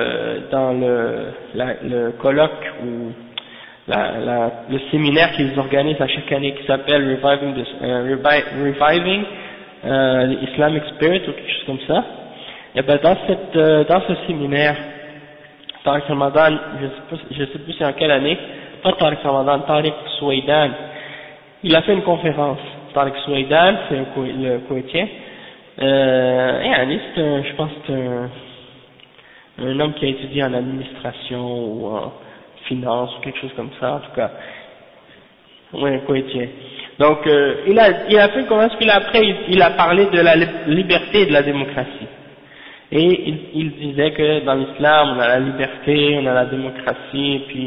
le colloque ou le séminaire qu'ils organisent à chaque année qui s'appelle Reviving Islamic Spirit ou quelque chose comme ça. Et ben dans ce séminaire, Tariq Ramadan, je sais plus c'est en quelle année, pas Tariq Ramadan, Tariq Souaidan, il a fait une conférence. Tariq Souaidan, c'est le Koweïtien, je pense que c'est un homme qui a étudié en administration ou en finance ou quelque chose comme ça, en tout cas. Oui, un Koweïtien. Donc, il a fait une conférence, puis après, il a parlé de la liberté et de la démocratie. Et il disait que dans l'islam, on a la liberté, on a la démocratie, puis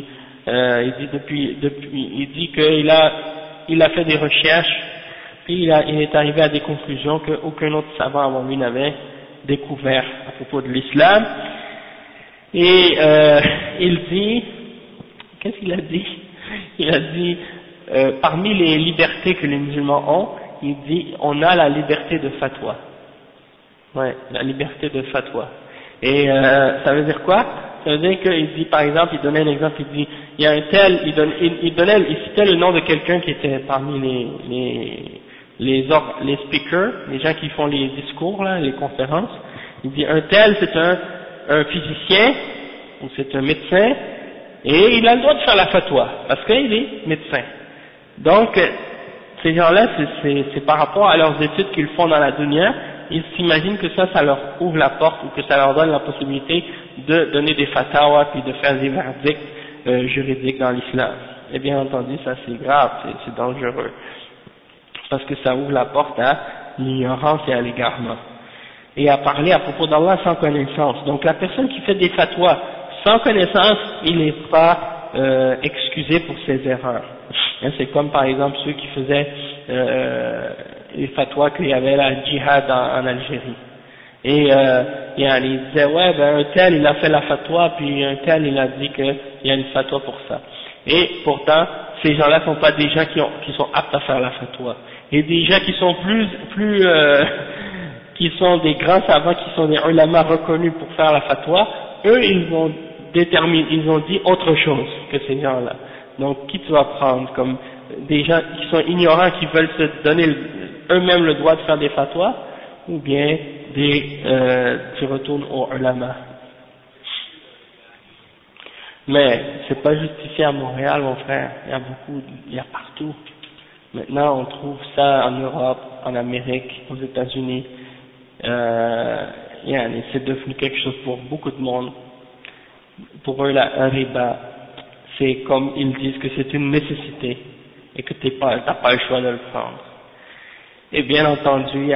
il dit qu'il a fait des recherches, puis il est arrivé à des conclusions qu'aucun autre savant avant lui n'avait découvert à propos de l'islam. Et il dit, qu'est-ce qu'il a dit? Il a dit, parmi les libertés que les musulmans ont, il dit, on a la liberté de fatwa. Ouais, la liberté de fatwa. Et ça veut dire quoi? Ça veut dire qu'il dit, par exemple, il donnait un exemple, il dit, il y a un tel, il citait le nom de quelqu'un qui était parmi les speakers, les gens qui font les discours, là, les conférences. Il dit, un tel, c'est un physicien, ou c'est un médecin, et il a le droit de faire la fatwa, parce qu'il est médecin. Donc, ces gens-là, c'est par rapport à leurs études qu'ils font dans la dunya, ils s'imaginent que ça leur ouvre la porte ou que ça leur donne la possibilité de donner des fatwas puis de faire des verdicts juridiques dans l'islam. Et bien entendu, ça c'est grave, c'est dangereux. Parce que ça ouvre la porte à l'ignorance et à l'égarement. Et à parler à propos d'Allah sans connaissance. Donc la personne qui fait des fatwas sans connaissance, il n'est pas excusé pour ses erreurs. C'est comme par exemple ceux qui faisaient les fatwas qu'il y avait la djihad en Algérie. Et il disait ouais ben un tel il a fait la fatwa puis un tel il a dit qu'il y a une fatwa pour ça. Et pourtant ces gens-là sont pas des gens qui sont aptes à faire la fatwa. Et des gens qui sont qui sont des grands savants, qui sont des ulama reconnus pour faire la fatwa, eux ils ont dit autre chose que ces gens-là. Donc qui tu vas prendre comme des gens qui sont ignorants, qui veulent se donner eux-mêmes le droit de faire des fatwas, ou bien tu retournes au ulama. Mais c'est pas justifié à Montréal, mon frère. Il y a partout. Maintenant, on trouve ça en Europe, en Amérique, aux États-Unis. C'est devenu quelque chose pour beaucoup de monde. Pour eux, un riba, c'est comme ils disent que c'est une nécessité et que t'as pas le choix de le prendre. Et bien entendu,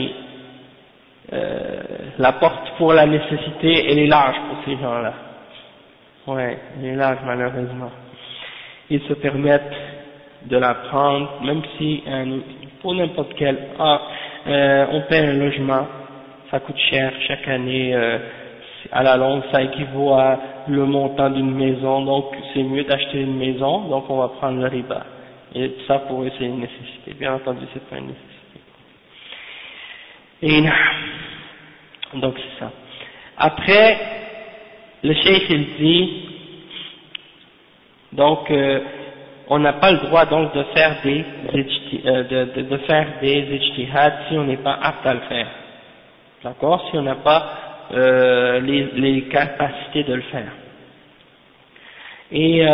la porte pour la nécessité, elle est large pour ces gens-là. Ouais, elle est large malheureusement. Ils se permettent de la prendre, même si pour n'importe quel, on paie un logement, ça coûte cher chaque année, à la longue ça équivaut à le montant d'une maison, donc c'est mieux d'acheter une maison, donc on va prendre le riba. Et ça pour eux c'est une nécessité, bien entendu c'est pas une nécessité. Et donc c'est ça. Après, le cheikh il dit, donc on n'a pas le droit donc de faire des ijtihad si on n'est pas apte à le faire. D'accord? Si on n'a pas les capacités de le faire. Et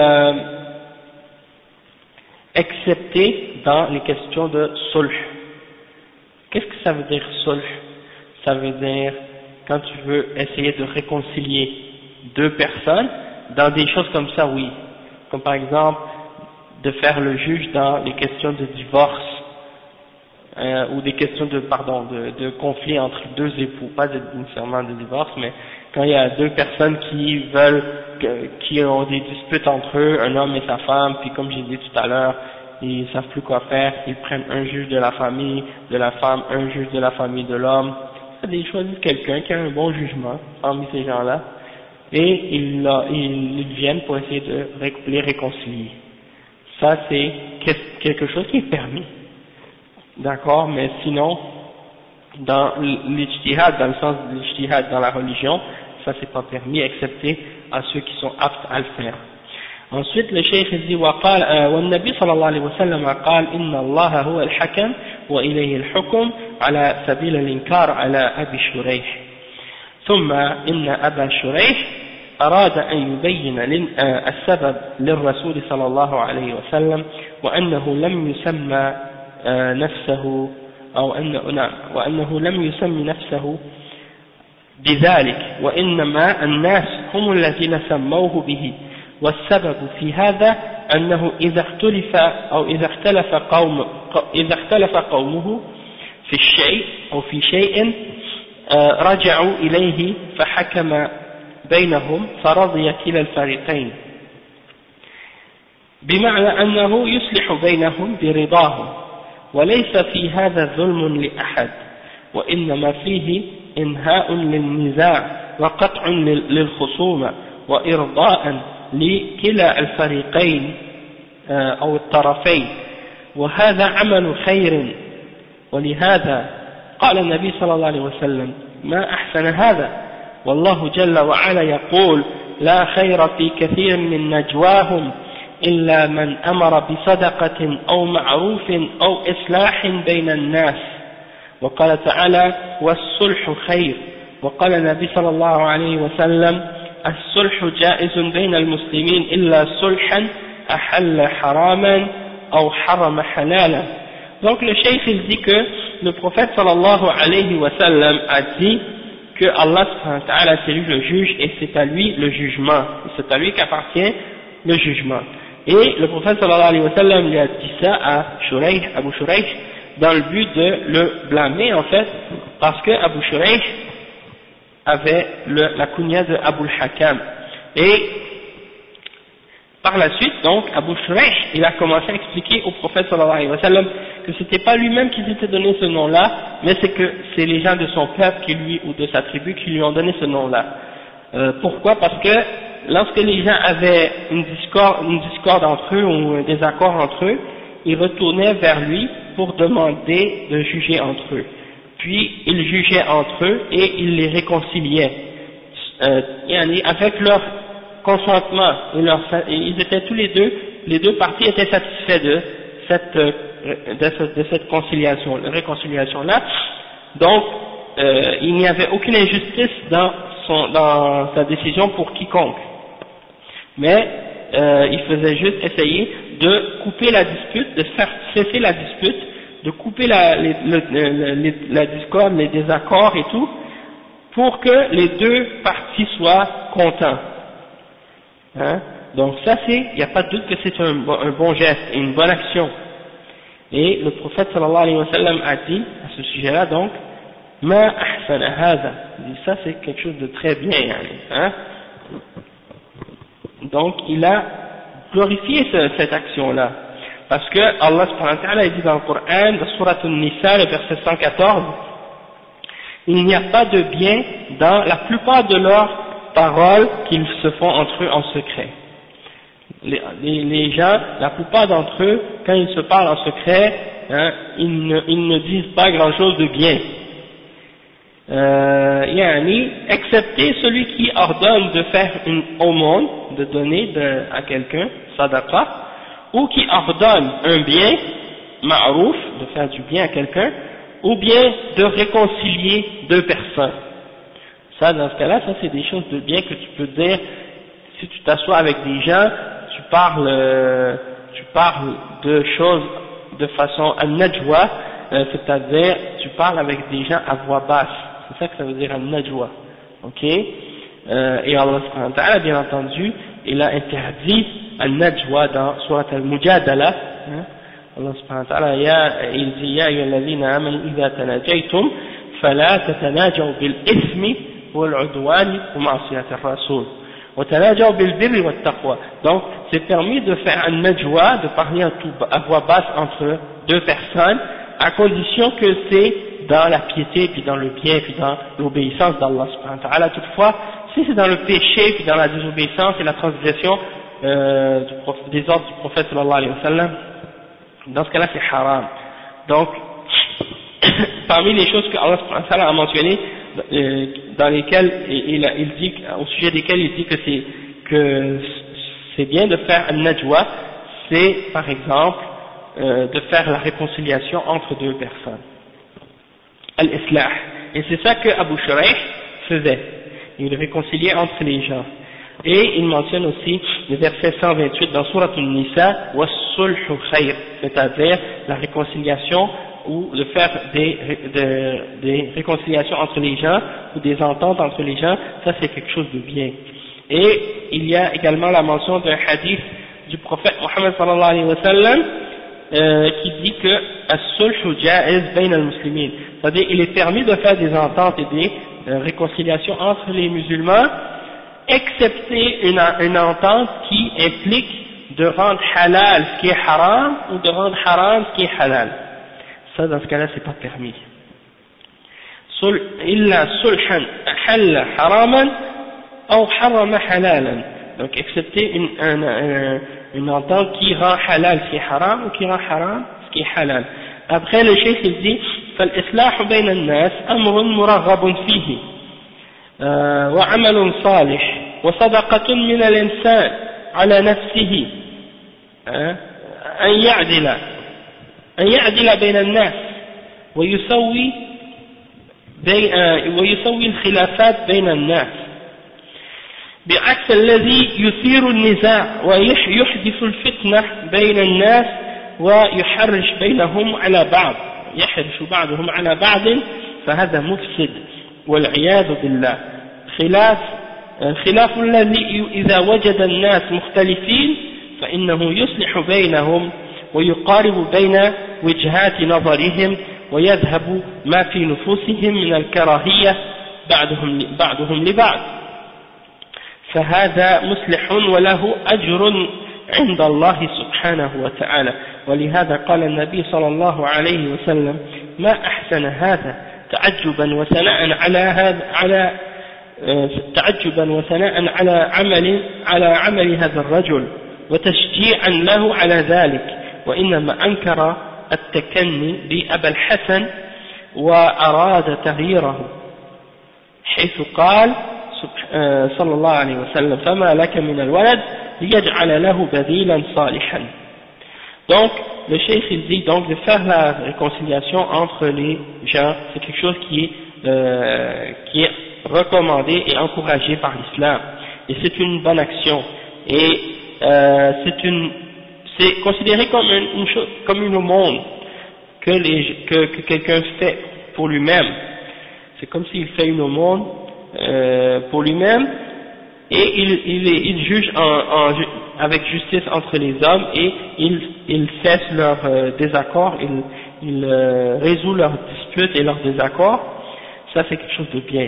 excepté dans les questions de sulh. Qu'est-ce que ça veut dire sulh? Ça veut dire quand tu veux essayer de réconcilier deux personnes, dans des choses comme ça, oui. Comme par exemple, de faire le juge dans les questions de divorce, ou des questions de conflit entre deux époux, pas nécessairement de divorce, mais quand il y a deux personnes qui ont des disputes entre eux, un homme et sa femme, puis comme j'ai dit tout à l'heure, ils savent plus quoi faire, ils prennent un juge de la famille de la femme, un juge de la famille de l'homme, ils choisissent quelqu'un qui a un bon jugement parmi ces gens-là, et ils viennent pour essayer de les réconcilier. Ça c'est quelque chose qui est permis. D'accord, mais sinon, dans l'ijtihad, dans le sens de l'ijtihad dans la religion, ça c'est pas permis, excepté à ceux qui sont aptes à le faire. Ensuite, le cheikh dit, والنبي صلى الله عليه وسلم قال إن الله هو الحكم وإليه الحكم على سبيل الإنكار على أبي شريح. ثم إن أبا شريح أراد أن يبين السبب للرسول صلى الله عليه وسلم وأنه لم يسمى نفسه وأنه لم يسمي نفسه بذلك وإنما الناس هم الذين سموه به والسبب في هذا أنه إذا اختلف قومه في الشيء أو في شيء رجعوا إليه فحكم بينهم فرضي كلا الفريقين بمعنى أنه يصلح بينهم برضاهم وليس في هذا ظلم لأحد وإنما فيه إنهاء للنزاع وقطع للخصومة وإرضاء لكلا الفريقين أو الطرفين وهذا عمل خير ولهذا قال النبي صلى الله عليه وسلم ما أحسن هذا والله جل وعلا يقول لا خير في كثير من نجواهم إلا من أمر بصدقة أو معروف أو إصلاح بين الناس وقال تعالى والصلح خير وقال النبي صلى الله عليه وسلم الصلح جائز بين المسلمين إلا صلحا أحل حراما أو حرم حلالا. Donc le cheikh il dit que le prophète sallallahu alayhi wa sallam a dit que Allah subhanahu wa ta'ala c'est lui le juge et c'est à lui le jugement, c'est à lui qu'appartient le jugement. Et le prophète sallallahu alayhi wa sallam lui a dit ça à Abu Shuraih dans le but de le blâmer en fait, parce que Abu Shuraih avait la kunya de Abu al-Hakam. Et par la suite, donc, Abu Shuraih, il a commencé à expliquer au prophète sallallahu alayhi wa sallam que c'était pas lui-même qui s'était donné ce nom-là, mais c'est les gens de son peuple ou de sa tribu qui lui ont donné ce nom-là. Pourquoi? Parce que lorsque les gens avaient une discorde entre eux ou un désaccord entre eux, ils retournaient vers lui pour demander de juger entre eux. Puis ils jugeaient entre eux et ils les réconciliaient avec leur consentement et ils étaient tous les deux parties étaient satisfaits de cette réconciliation là. Donc il n'y avait aucune injustice dans sa décision pour quiconque, mais il faisait juste essayer de couper la dispute, de faire cesser la dispute, de couper la discorde, les désaccords et tout, pour que les deux parties soient contents. Hein? Donc ça il n'y a pas de doute que c'est un bon geste et une bonne action. Et le prophète sallallahu alayhi wa sallam a dit à ce sujet-là, donc, ma ahsana hadha, ça c'est quelque chose de très bien, hein? Donc il a glorifié cette action-là, parce que Allah subhanahu wa ta'ala dit dans le Coran, dans Surat An-Nisa, le verset 114, il n'y a pas de bien dans la plupart de leurs paroles qu'ils se font entre eux en secret. Les gens, la plupart d'entre eux, quand ils se parlent en secret, hein, ils ne disent pas grand-chose de bien. Excepté celui qui ordonne de faire une aumône, de donner à quelqu'un, sadaqa, ou qui ordonne un bien, ma'rouf, de faire du bien à quelqu'un, ou bien de réconcilier deux personnes. Ça, dans ce cas-là, ça c'est des choses de bien que tu peux dire, si tu t'assois avec des gens, tu parles de choses de façon an-najwa, c'est-à-dire tu parles avec des gens à voix basse. C'est ça que ça veut dire an-najwa. Ok? Et Allah subhanahu wa ta'ala, bien entendu, il a interdit an-najwa dans Surat al-Mujadala. Allah subhanahu wa ta'ala, il dit ya ayyuhalladhina amanu idha tanajaytum fala tatanajaw bil ithmi wal udwani wa ma'siyati ar-rasul wa tanajaw bil birri wat taqwa. Donc c'est permis de faire un najwa, de parler à voix basse entre deux personnes, à condition que c'est dans la piété, puis dans le bien, puis dans l'obéissance d'Allah subhanahu wa ta'ala. Toutefois, si c'est dans le péché, puis dans la désobéissance et la transgression des ordres du prophète sallallahu alayhi wa sallam, dans ce cas-là c'est haram. Donc, parmi les choses que Allah subhanahu wa ta'ala a mentionnées, dans lesquelles il dit, au sujet desquelles il dit que c'est bien de faire un najwa, c'est par exemple de faire la réconciliation entre deux personnes. Al-Islah. Et c'est ça que Abu Shuraih faisait. Il réconciliait entre les gens. Et il mentionne aussi le verset 128 dans Surat An-Nisa, was-sulhu khayr, c'est-à-dire la réconciliation ou de faire des réconciliations entre les gens ou des ententes entre les gens, ça c'est quelque chose de bien. Et il y a également la mention d'un hadith du prophète Mohammed sallallahu alayhi wa sallam qui dit que as-sulhu ja'iz bayna al-muslimin, c'est-à-dire il est permis de faire des ententes et des réconciliations entre les musulmans, excepté une entente qui implique de rendre halal ce qui est haram ou de rendre haram ce qui est halal. Ça, dans ce cas-là, c'est pas permis. Illa sulhan ahalla haraman ou harama halalan. Donc, excepté une entente qui rend halal ce qui est haram ou qui rend haram ce qui est halal. Après, le cheikh il dit فالإصلاح بين الناس أمر مرغب فيه وعمل صالح وصدقة من الإنسان على نفسه أن يعدل بين الناس ويسوي الخلافات بين الناس بعكس الذي يثير النزاع ويحدث الفتنة بين الناس ويحرش بينهم على بعض، يحرش بعضهم على بعض، فهذا مفسد والعياذ بالله. خلاف الذي إذا وجد الناس مختلفين فإنه يصلح بينهم ويقارب بين وجهات نظرهم ويذهب ما في نفوسهم من الكراهية بعضهم لبعض، فهذا مصلح وله أجر عند الله سبحانه وتعالى. ولهذا قال النبي صلى الله عليه وسلم ما أحسن هذا تعجبا وثناء على عمل هذا الرجل وتشجيعا له على ذلك، وإنما أنكر التكني بأبا الحسن وأراد تغييره حيث قال صلى الله عليه وسلم فما لك من الولد ليجعل له بديلا صالحا. Donc le cheikh il dit donc de faire la réconciliation entre les gens, c'est quelque chose qui est recommandé et encouragé par l'islam, et c'est une bonne action, et c'est considéré comme une chose, comme une aumône que quelqu'un fait pour lui-même. C'est comme s'il fait une aumône pour lui-même, et il juge avec justice entre les hommes, et il cesse leur désaccord, il résout leurs disputes et leurs désaccords. Ça c'est quelque chose de bien.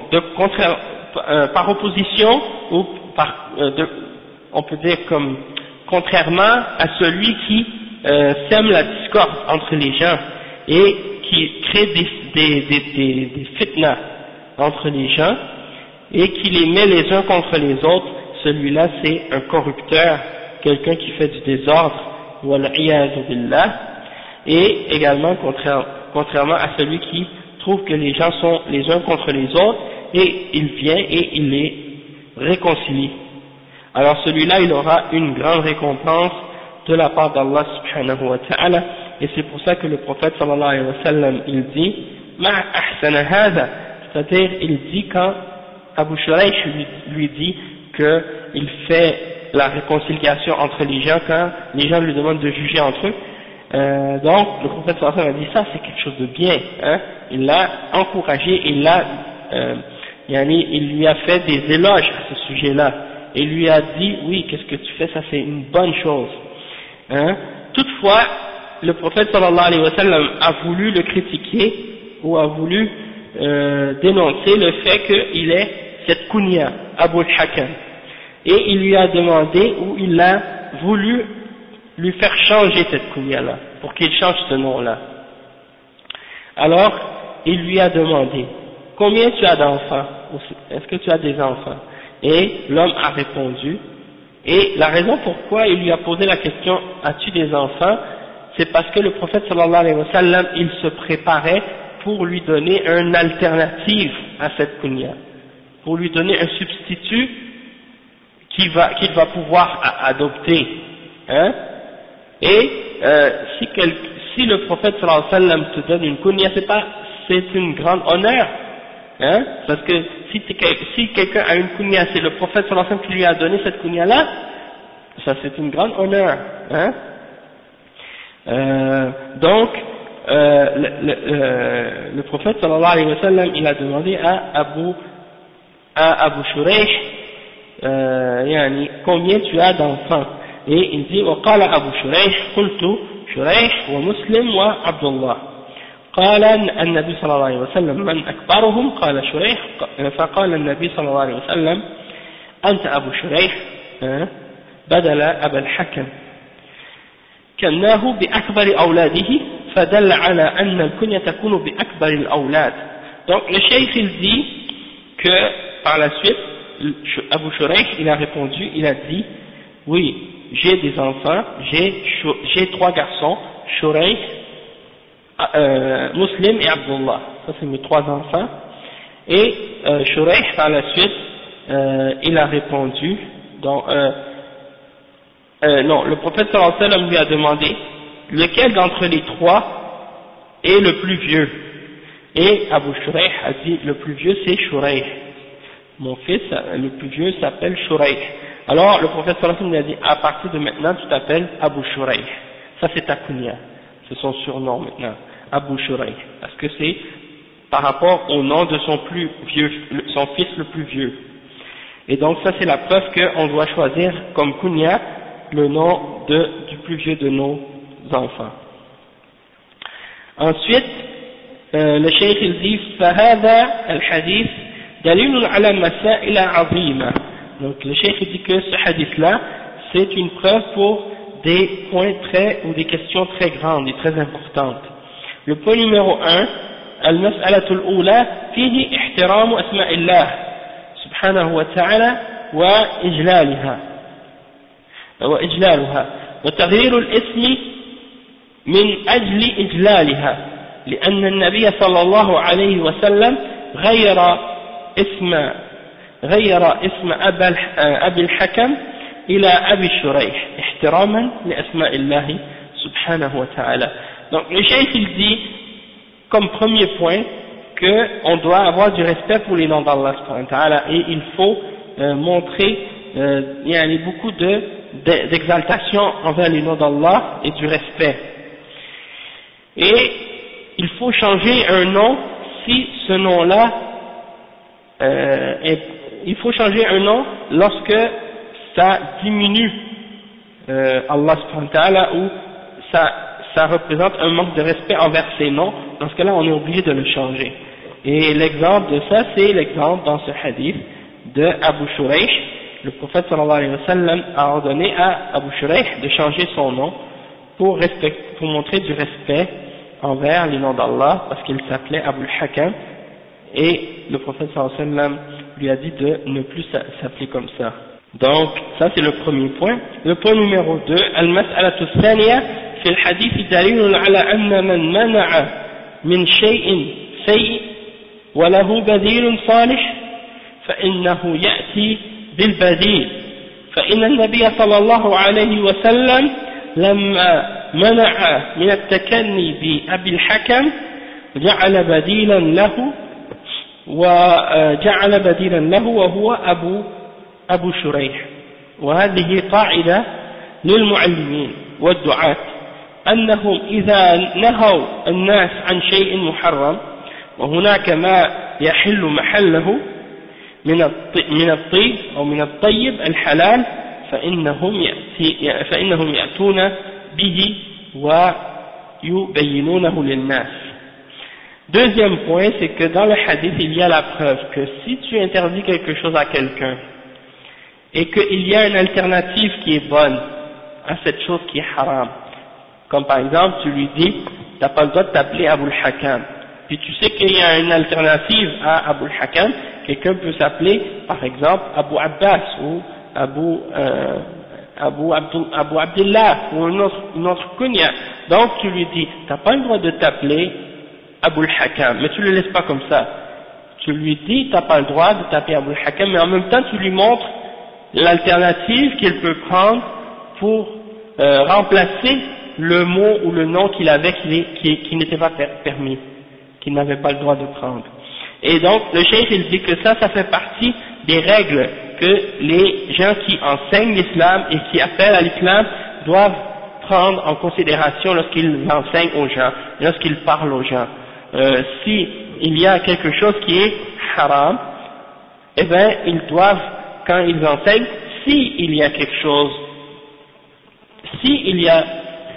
Par opposition, ou on peut dire comme contrairement à celui qui sème la discorde entre les gens et qui crée des fitnas entre les gens et qui les met les uns contre les autres, celui-là c'est un corrupteur, quelqu'un qui fait du désordre, wal-iyadu billah. Et également contrairement à celui qui trouve que les gens sont les uns contre les autres, et il vient et il les réconcilie. Alors celui-là il aura une grande récompense de la part d'Allah subhanahu wa ta'ala, et c'est pour ça que le prophète sallallahu alayhi wa sallam il dit ma ahsana hadha, c'est-à-dire il dit quand Abu Shuraih lui dit qu'il fait la réconciliation entre les gens quand les gens lui demandent de juger entre eux. Donc le prophète sallallahu alayhi wa sallam a dit ça c'est quelque chose de bien, hein? Il l'a encouragé, il lui a fait des éloges à ce sujet-là, et lui a dit oui, qu'est-ce que tu fais, ça c'est une bonne chose, hein? Toutefois le prophète sallallahu alayhi wa sallam a voulu le critiquer ou a voulu dénoncer le fait qu'il ait cette kunya, Abu al-Hakam, et il lui a demandé, ou il a voulu lui faire changer cette kunya-là, pour qu'il change ce nom-là. Alors, il lui a demandé, combien tu as d'enfants? Est-ce que tu as des enfants? Et l'homme a répondu, et la raison pourquoi il lui a posé la question, as-tu des enfants? C'est parce que le prophète sallallahu alayhi wa sallam, il se préparait pour lui donner une alternative à cette kunya, pour lui donner un substitut qu'il va pouvoir adopter, hein? Et si le prophète sallallahu alayhi wa sallam te donne une kunya, c'est une grande honneur, hein? Parce que si quelqu'un a une kunya, c'est le prophète sallallahu alayhi wa sallam qui lui a donné cette kunya là, ça c'est une grande honneur, hein? Donc le prophète sallallahu alayhi wa sallam il a demandé à Abu Shuraih combien tu as d'enfants, et il dit وقال أبو شريح قلت شريح ومسلم وعبد الله. قال النبي صلى الله عليه وسلم من أكبرهم؟ قال شريح. فقال النبي صلى الله عليه وسلم أنت أبو شريح بدل أبا الحكم كناه بأكبر أولاده فدل على أن الكنية تكون بأكبر الأولاد. Donc le cheikh il dit que par la suite Abu Shuraih il a répondu, il a dit oui, j'ai des enfants, j'ai 3 garçons, Shuraih, Muslim et Abdullah, ça c'est mes 3 enfants. Et Shuraih par la suite il a répondu, donc non, le prophète sallallahu alayhi wa sallam lui a demandé lequel d'entre les 3 est le plus vieux, et Abu Shuraih a dit le plus vieux c'est Shuraih, mon fils le plus vieux s'appelle Shuraih. Alors le prophète sallallahu alayhi wa sallam lui a dit à partir de maintenant tu t'appelles Abu Shuraih, ça c'est ta kunya, c'est son surnom maintenant, Abu Shuraih, parce que c'est par rapport au nom de son plus vieux, son fils le plus vieux. Et donc ça c'est la preuve qu'on doit choisir comme kunya le nom du plus vieux de nos enfants. Ensuite le cheikh il dit فهذا الحديث دليل على مسائل عظيمة. Donc le cheikh dit que ce hadith là c'est une preuve pour des points ou des questions très grandes et très importantes. Le point numéro 1, المسألة الأولى فيه احترام أسماء الله سبحانه وتعالى وإجلالها وتغيير الاسم من أجل إجلالها، لأن النبي صلى الله عليه وسلم غير اسم أبي الحكم إلى أبي شريح احتراما لأسماء الله subhanahu wa ta'ala. Donc le cheikh il dit comme premier point qu'on doit avoir du respect pour les noms d'Allah subhanahu wa ta'ala, et il faut montrer il y a beaucoup d'exaltation envers les noms d'Allah et du respect. Et il faut changer un nom si ce nom-là il faut changer un nom lorsque ça diminue Allah subhanahu wa ta'ala, ou ça représente un manque de respect envers ces noms. Dans ce cas-là, on est obligé de le changer. Et l'exemple de ça, c'est l'exemple dans ce hadith de Abu Shurayh. Le prophète sallallahu alayhi wa sallam a ordonné à Abu Shurayh de changer son nom pour montrer du respect envers les noms d'Allah, parce qu'il s'appelait Abu al-Hakam, et le prophète sallallahu alayhi wa sallam lui a dit de ne plus s'appeler comme ça. Donc ça c'est le premier point. Le point numéro 2, al-mas'alatu thaniya fi al-hadith dalilun ala anna man mana'a min shay'in sayyi wa lahu badilun salih fa innahu ya'ti bil badil, fa inna an-nabiy sallallahu alayhi wa sallam lamma منع من التكني بأبي الحكم جعل بديلا له وهو أبو شريح. وهذه قاعدة للمعلمين والدعاة أنهم إذا نهوا الناس عن شيء محرم وهناك ما يحل محله من الطيب أو من الطيب الحلال فإنهم يأتون به ويبينونه للناس. Deuxième point, c'est que dans le hadith il y a la preuve que si tu interdis quelque chose à quelqu'un et qu'il y a une alternative qui est bonne à cette chose qui est haram, comme par exemple tu lui dis tu n'as pas le droit de t'appeler Abu al-Hakam, puis tu sais qu'il y a une alternative à Abu al-Hakam, quelqu'un peut s'appeler par exemple Abu Abbas ou Abu Abdullah ou une autre kunya. Donc tu lui dis, tu n'as pas le droit de t'appeler Abu al-Hakam, mais tu ne le laisses pas comme ça. Tu lui dis, tu n'as pas le droit de t'appeler Abu al-Hakam, mais en même temps tu lui montres l'alternative qu'il peut prendre pour remplacer le mot ou le nom qu'il avait qui n'était pas permis, qu'il n'avait pas le droit de prendre. Et donc le cheikh il dit que ça fait partie des règles que les gens qui enseignent l'islam et qui appellent à l'islam doivent prendre en considération lorsqu'ils enseignent aux gens, lorsqu'ils parlent aux gens. Si il y a quelque chose qui est haram, eh bien ils doivent, quand ils enseignent, s'il y a quelque chose, s'il y a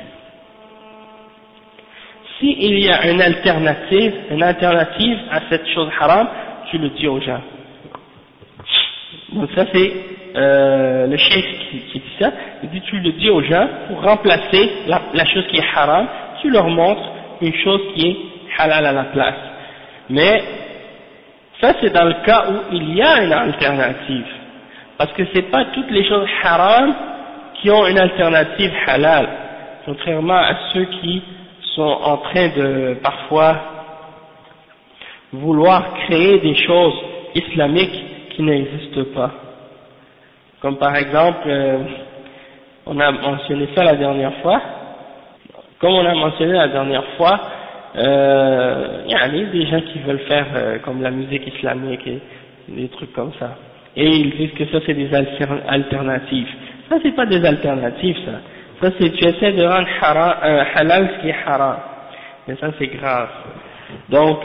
une alternative à cette chose haram, tu le dis aux gens. Donc ça c'est le cheikh qui dit ça, il dit tu le dis aux gens pour remplacer la chose qui est haram, tu leur montres une chose qui est halal à la place. Mais ça c'est dans le cas où il y a une alternative, parce que c'est pas toutes les choses haram qui ont une alternative halal, contrairement à ceux qui sont en train de parfois vouloir créer des choses islamiques qui n'existent pas. Comme par exemple, on a mentionné ça la dernière fois, comme on a mentionné la dernière fois, il y a des gens qui veulent faire comme la musique islamique et des trucs comme ça. Et ils disent que ça c'est des alternatives. Ça c'est pas des alternatives ça. Ça c'est tu essaies de rendre halal ce qui est haram. Mais ça c'est grave. Donc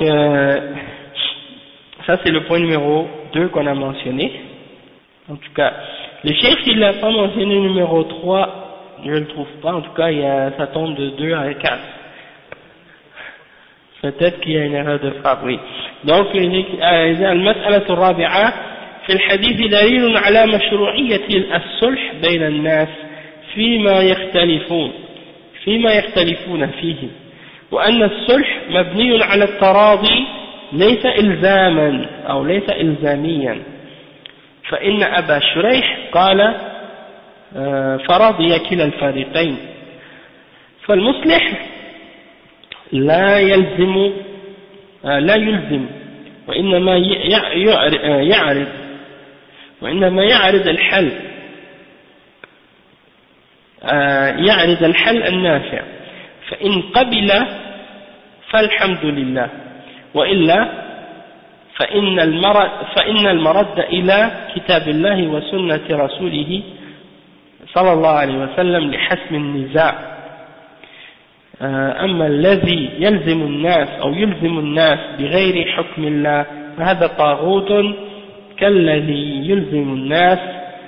ça c'est le point numéro 2 qu'on a mentionné. En tout cas, le cheikh il n'a pas mentionné numéro 3, je ne le trouve pas, en tout cas ça tombe de 2 à 4. Peut-être qu'il y a une erreur de frappe, oui. Donc, المسألة الرابعة في الحديث دليل على مشروعية الصلح بين الناس فيما يختلفون فيه، وأن الصلح مبني على التراضي ليس إلزاما أو ليس إلزاميا، فإن أبا شريح قال فرضي كلا الفريقين، فالمصلح لا يلزم وإنما يعرض الحل، يعني ذا الحل النافع فإن قبل فالحمد لله وإلا فإن المرد إلى كتاب الله وسنة رسوله صلى الله عليه وسلم لحسم النزاع. أما الذي يلزم الناس أو يلزم الناس بغير حكم الله فهذا طاغوت كالذي يلزم الناس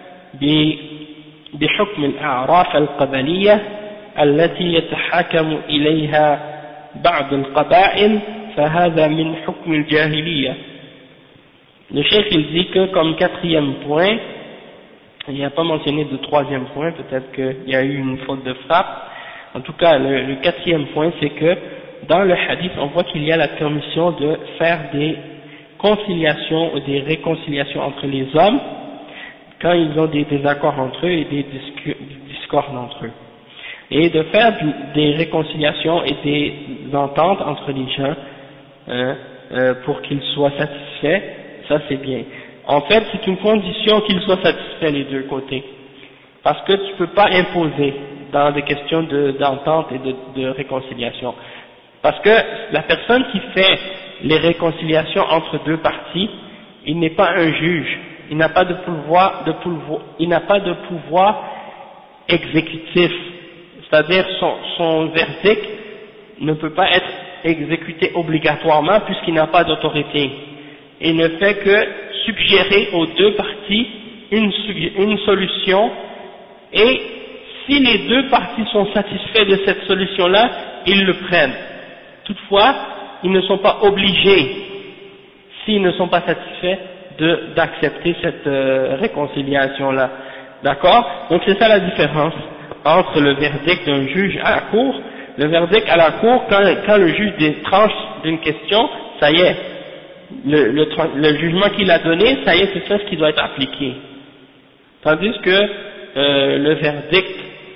بحكم الأعراف القبلية التي يتحاكم إليها بعض القبائل فهذا من حكم الجاهلية. Le cheikh il dit que comme quatrième point, il n'a pas mentionné de troisième point, peut-être qu'il y a eu une faute de frappe. En tout cas, le quatrième point, c'est que dans le hadith, on voit qu'il y a la permission de faire des conciliations ou des réconciliations entre les hommes quand ils ont des désaccords entre eux et des discordes entre eux. Et de faire des réconciliations et des ententes entre les gens pour qu'ils soient satisfaits, ça c'est bien. En fait, c'est une condition qu'ils soient satisfaits les deux côtés. Parce que tu ne peux pas imposer dans des questions d'entente et de réconciliation. Parce que la personne qui fait les réconciliations entre deux parties, il n'est pas un juge, il n'a pas de pouvoir exécutif, c'est-à-dire son verdict ne peut pas être exécuté obligatoirement puisqu'il n'a pas d'autorité. Il ne fait que suggérer aux deux parties une solution, et si les deux parties sont satisfaits de cette solution-là, ils le prennent. Toutefois, ils ne sont pas obligés, s'ils ne sont pas satisfaits, d'accepter cette réconciliation-là. D'accord? Donc c'est ça la différence entre le verdict d'un juge à la cour. Le verdict à la cour, quand le juge tranche d'une question, ça y est, le jugement qu'il a donné, ça y est, c'est ça ce qui doit être appliqué. Tandis que le verdict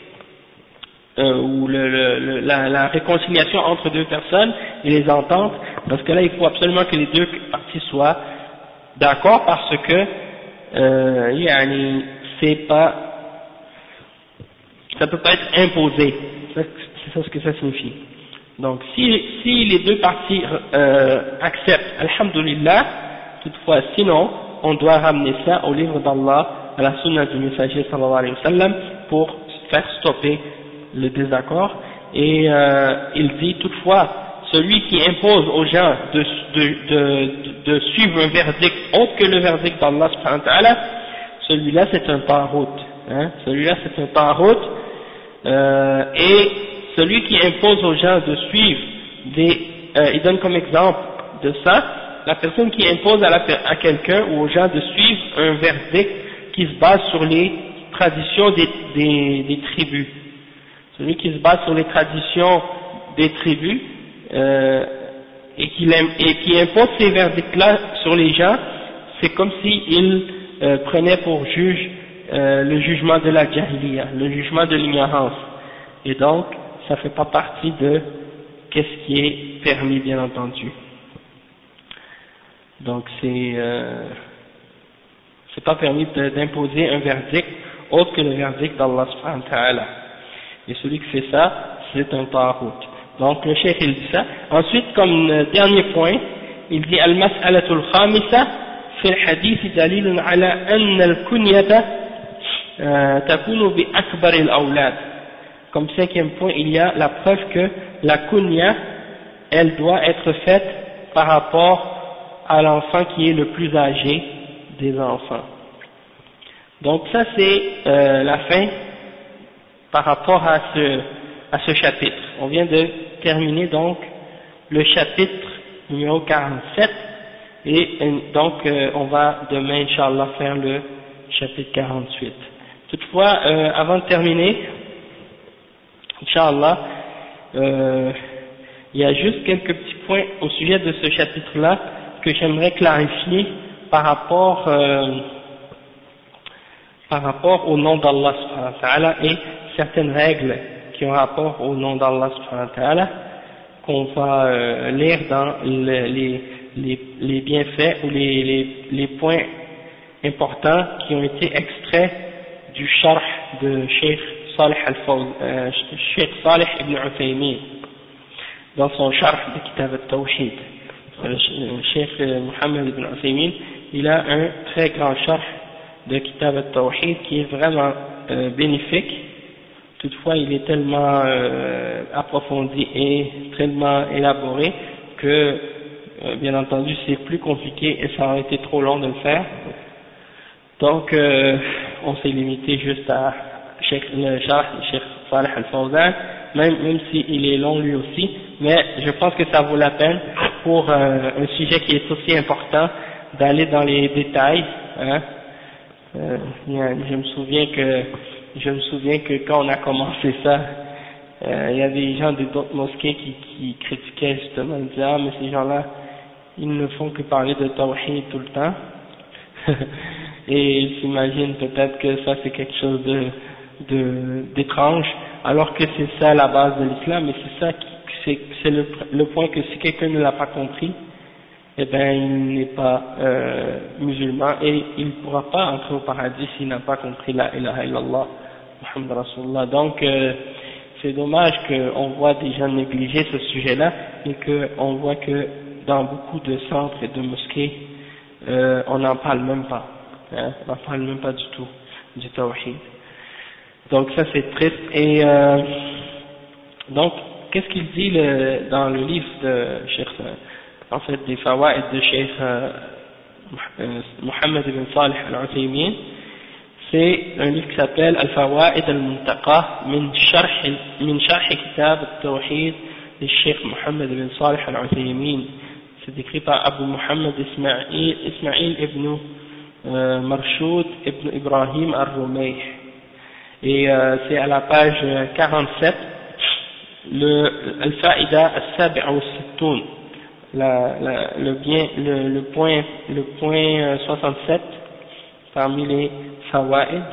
ou la réconciliation entre deux personnes et les ententes, parce que là il faut absolument que les deux parties soient d'accord, parce que c'est pas, ça peut pas être imposé, c'est ça ce que ça signifie. Donc si les deux parties acceptent, alhamdulillah, toutefois sinon on doit ramener ça au livre d'Allah, à la sunna du messager sallallahu alayhi wa sallam, pour faire stopper le désaccord. Et il dit toutefois, celui qui impose aux gens de suivre un verdict autre que le verdict d'Allah subhanahu wa ta'ala, celui-là c'est un taghut, hein, celui-là c'est un taghut, et celui qui impose aux gens de suivre il donne comme exemple de ça, la personne qui impose à quelqu'un ou aux gens de suivre un verdict qui se base sur les traditions des tribus. Celui qui se base sur les traditions des tribus et qui impose ces verdicts-là sur les gens, c'est comme s'il prenait pour juge le jugement de la jahiliya, le jugement de l'ignorance. Et donc, ça fait pas partie de qu'est-ce qui est permis, bien entendu. Donc c'est pas permis d'imposer un verdict autre que le verdict d'Allah subhanahu wa ta'ala. Et celui qui fait ça, c'est un taghut. Donc le cheikh il dit ça. Ensuite, comme dernier point, il dit al-mas'alatul khamisa fi al-hadith dalilun ala anna al-kunyata takunu bi akbar al-awlad. Comme cinquième point, il y a la preuve que la kunya, elle doit être faite par rapport à l'enfant qui est le plus âgé des enfants. Donc ça c'est la fin par rapport à ce chapitre. On vient de terminer donc le chapitre numéro 47 et donc on va demain Inch'Allah faire le chapitre 48. Toutefois, avant de terminer, Inch'Allah, il y a juste quelques petits points au sujet de ce chapitre-là que j'aimerais clarifier par rapport au nom d'Allah subhanahu wa ta'ala et certaines règles qui ont rapport au nom d'Allah subhanahu wa ta'ala qu'on va lire dans les bienfaits ou les points importants qui ont été extraits du sharh de Cheikh Salih ibn Uthaymin dans son sharh de Kitab al-Tawhid. Le Cheikh Mohammed ibn Uthaymin, il a un très grand sharh de Kitab al-Tawhid qui est vraiment bénéfique. Toutefois, il est tellement approfondi et tellement élaboré que, bien entendu, c'est plus compliqué et ça aurait été trop long de le faire. Donc, on s'est limité juste à le Cheikh Salih al-Fawzan, même s'il est long lui aussi, mais je pense que ça vaut la peine pour un sujet qui est aussi important d'aller dans les détails. Hein. Je me souviens que quand on a commencé ça, il y a des gens d'autres mosquées qui critiquaient justement, ils disaient ah mais ces gens-là, ils ne font que parler de tawhid tout le temps. Et ils s'imaginent peut-être que ça c'est quelque chose d'étrange, alors que c'est ça la base de l'islam, et c'est ça c'est le point que si quelqu'un ne l'a pas compris, eh ben il n'est pas musulman et il ne pourra pas entrer au paradis s'il n'a pas compris la ilaha illallah Muhammad Rasulullah. Donc c'est dommage qu'on voit des gens négliger ce sujet-là et qu'on voit que dans beaucoup de centres et de mosquées on n'en parle même pas, hein, on n'en parle même pas du tout du tawhid. Donc ça c'est triste. Et donc qu'est-ce qu'il dit dans le livre de Cheikh, en fait des fawaïd de Cheikh Mohammed ibn Salih al-Uthaymin? C'est un livre qui s'appelle Al-Fawaid al-Muntaqa min Sharh Kitab al-Tawhid de Cheikh Mohammed ibn Salih al-Uthaymin. C'est écrit par Abu Muhammad Ismail ibn Marshoud ibn Ibrahim al-Rumayh. Et c'est à la page 47, Al-Fa'ida al-Sabi'a al-Sittoun, le point 67 parmi les fawaid,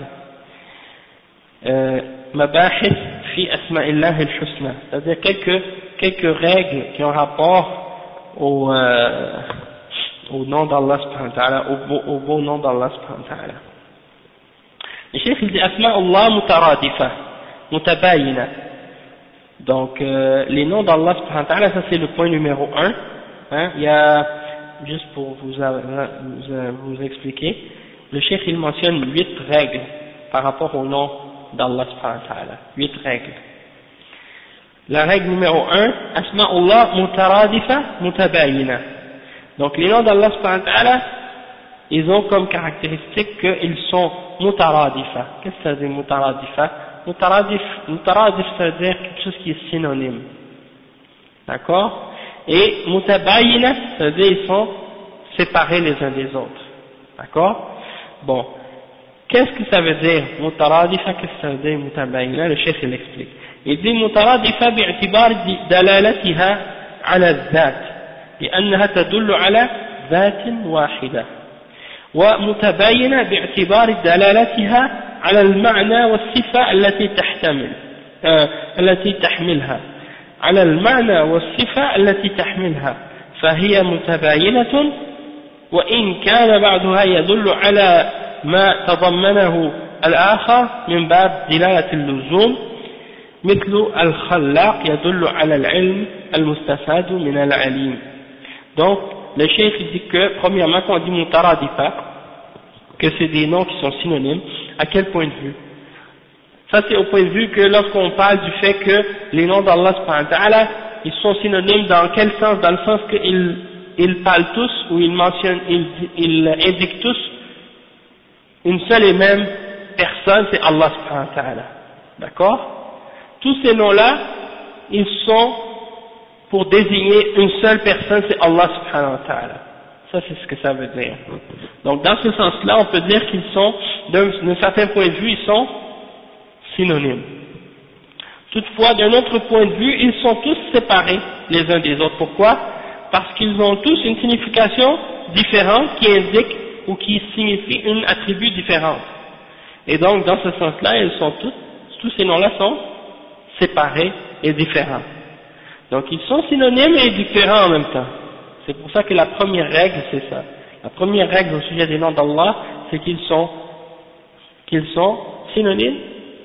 Mabahith fi Asma'illah al-Husna, c'est-à-dire quelques règles qui ont rapport au nom d'Allah subhanahu wa ta'ala, au beau nom d'Allah subhanahu wa ta'ala. Le cheikh il dit Asma'ullah mutaradifa, mutabayina. Donc les noms d'Allah subhanahu wa ta'ala, ça c'est le point numéro 1. Hein, il y a, juste pour vous expliquer, le cheikh il mentionne 8 règles par rapport au nom d'Allah subhanahu wa ta'ala. 8 règles. La règle numéro 1, Asma'ullah mutaradifa mutabayina. Donc les noms d'Allah subhanahu wa ta'ala, ils ont comme caractéristique qu'ils sont mutaradifa. Qu'est-ce que ça veut dire mutaradifa? Mutaradif, ça veut dire quelque chose qui est synonyme. D'accord? Et mutabayina, ça veut dire ils sont séparés les uns des autres. D'accord? Bon. Qu'est-ce que ça veut dire mutaradifa? Qu'est-ce que ça veut dire mutabayina? Le chef il explique. Il dit mutaradifa bi'tibar dalalatiha ala الذات لأنها تدل على ذات واحدة ومتباينة باعتبار دلالتها على المعنى والصفة التي تحملها على المعنى والصفة التي تحملها فهي متباينة وإن كان بعضها يدل على ما تضمنه الآخر من باب دلالة اللزوم مثل الخلاق يدل على العلم المستفاد من العليم. Donc le cheikh dit que premièrement quand on dit mutaradifa, que c'est des noms qui sont synonymes, à quel point de vue? Ça c'est au point de vue que lorsqu'on parle du fait que les noms d'Allah subhanahu wa ta'ala, ils sont synonymes dans quel sens? Dans le sens qu'ils parlent tous, ou ils mentionnent, ils indiquent tous une seule et même personne, c'est Allah subhanahu wa ta'ala. D'accord? Tous ces noms-là, ils sont pour désigner une seule personne, c'est Allah subhanahu wa ta'ala. Ça c'est ce que ça veut dire. Donc dans ce sens-là, on peut dire qu'ils sont, d'un certain point de vue, ils sont synonymes. Toutefois, d'un autre point de vue, ils sont tous séparés les uns des autres. Pourquoi? Parce qu'ils ont tous une signification différente qui indique ou qui signifie une attribut différente. Et donc dans ce sens-là, ils sont tous ces noms-là sont séparés et différents. Donc ils sont synonymes et différents en même temps. C'est pour ça que la première règle, c'est ça. La première règle au sujet des noms d'Allah, c'est qu'ils sont synonymes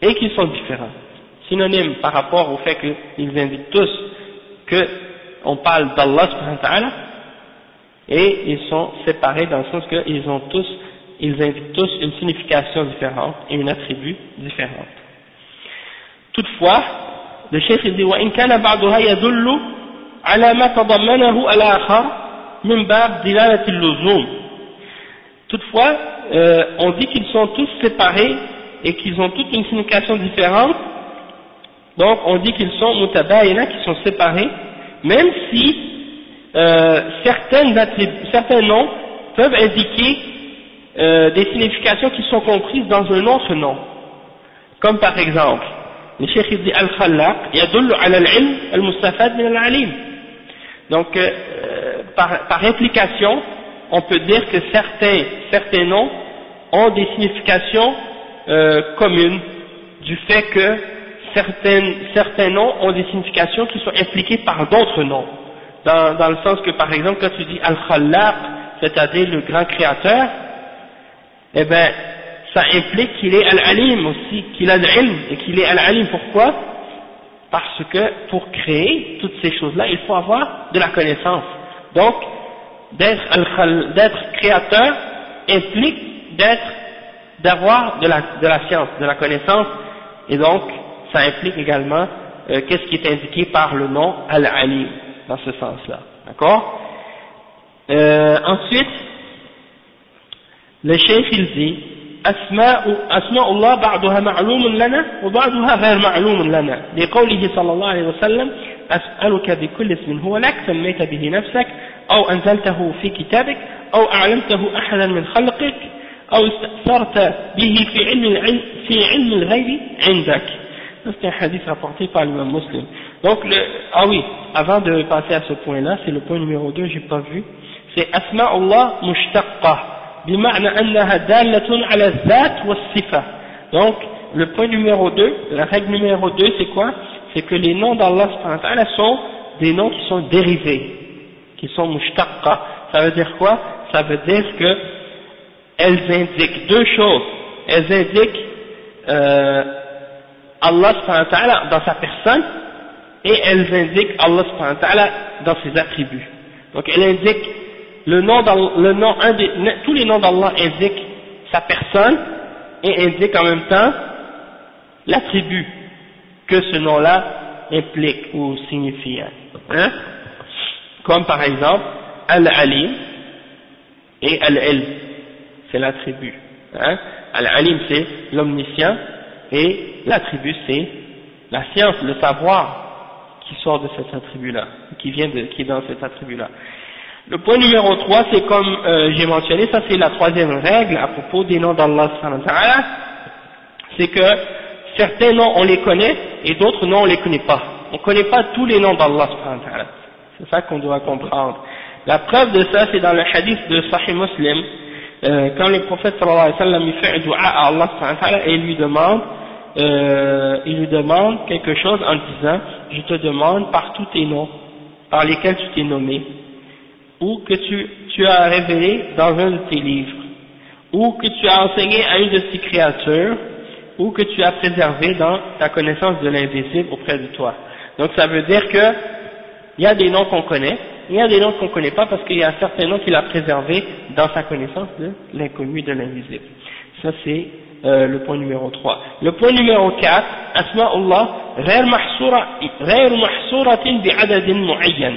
et qui sont différents. Synonyme par rapport au fait qu'ils indiquent tous qu'on parle d'Allah subhanahu wa ta'ala, et ils sont séparés dans le sens qu'ils indiquent tous une signification différente et une attribut différente. Toutefois, le cheikh dit وإن كان بعضها يدل على ما تضمنه الآخر من باب دلالة اللزوم. Toutefois, on dit qu'ils sont tous séparés et qu'ils ont toutes une signification différente, donc on dit qu'ils sont mutabayina, qui sont séparés, même si certains noms peuvent indiquer des significations qui sont comprises dans un autre nom, comme par exemple le cheikh dit al-khallaq yadullu ala al-ilm al-mustafad min al-alim. Donc par implication on peut dire que certains noms ont des significations communes, du fait que certains noms ont des significations qui sont impliquées par d'autres noms, dans le sens que par exemple quand tu dis al-khallaq, c'est-à-dire le grand créateur, eh ben ça implique qu'il est al-alim aussi, qu'il a l'ilm et qu'il est al-alim. Pourquoi? Parce que pour créer toutes ces choses-là, il faut avoir de la connaissance. Donc d'être créateur implique d'avoir de la science, de la connaissance, et donc ça implique également qu'est-ce qui est indiqué par le nom al-alim dans ce sens-là, d'accord? Ensuite le cheikh il dit أسماء الله بعضها معلوم لنا وبعضها غير معلوم لنا لقوله صلى الله عليه وسلم أسألك بكل اسم هو لك سميت به نفسك أو أنزلته في كتابك أو أعلمته أحدا من خلقك أو استأثرت به في علم الغيب عندك. C'est un hadith rapporté par l'imam Muslim. Donc avant de passer à ce point-là, c'est le point numéro 2, j'ai pas vu, c'est Asma'ullah mushtaqqa بمعنى أنها دالة على الذات والصفة. Donc le point numéro 2, la règle numéro 2, c'est quoi? C'est que les noms d'Allah subhanahu wa ta'ala sont des noms qui sont dérivés, qui sont mushtaqqa. Ça veut dire quoi? Ça veut dire que elles indiquent deux choses. Elles indiquent Allah subhanahu wa ta'ala dans sa personne, et elles indiquent Allah subhanahu wa ta'ala dans ses attributs. Donc elles indiquent tous les noms d'Allah indiquent sa personne et indiquent en même temps l'attribut que ce nom-là implique ou signifie. Hein? Comme par exemple Al-Alim et Al-Ilm, c'est l'attribut. Hein? Al-Alim c'est l'omniscient et l'attribut c'est la science, le savoir qui sort de cet attribut-là, qui est dans cet attribut-là. Le point numéro 3, c'est comme j'ai mentionné, ça c'est la troisième règle à propos des noms d'Allah subhanahu wa ta'ala, c'est que certains noms on les connaît et d'autres noms on les connaît pas. On connaît pas tous les noms d'Allah subhanahu wa ta'ala. C'est ça qu'on doit comprendre. La preuve de ça, c'est dans le hadith de Sahih Muslim, quand le prophète sallallahu alayhi wa sallam il fait un dua à Allah subhanahu wa ta'ala et il lui demande quelque chose en disant, je te demande par tous tes noms par lesquels tu t'es nommé, ou que tu as révélé dans un de tes livres, ou que tu as enseigné à une de tes créatures, ou que tu as préservé dans ta connaissance de l'invisible auprès de toi. Donc ça veut dire que il y a des noms qu'on connaît, il y a des noms qu'on ne connaît pas parce qu'il y a certains noms qu'il a préservés dans sa connaissance de l'inconnu, de l'invisible. Ça c'est le point numéro 3. Le point numéro 4, Asma'ullah غير محصورة بعدد معين.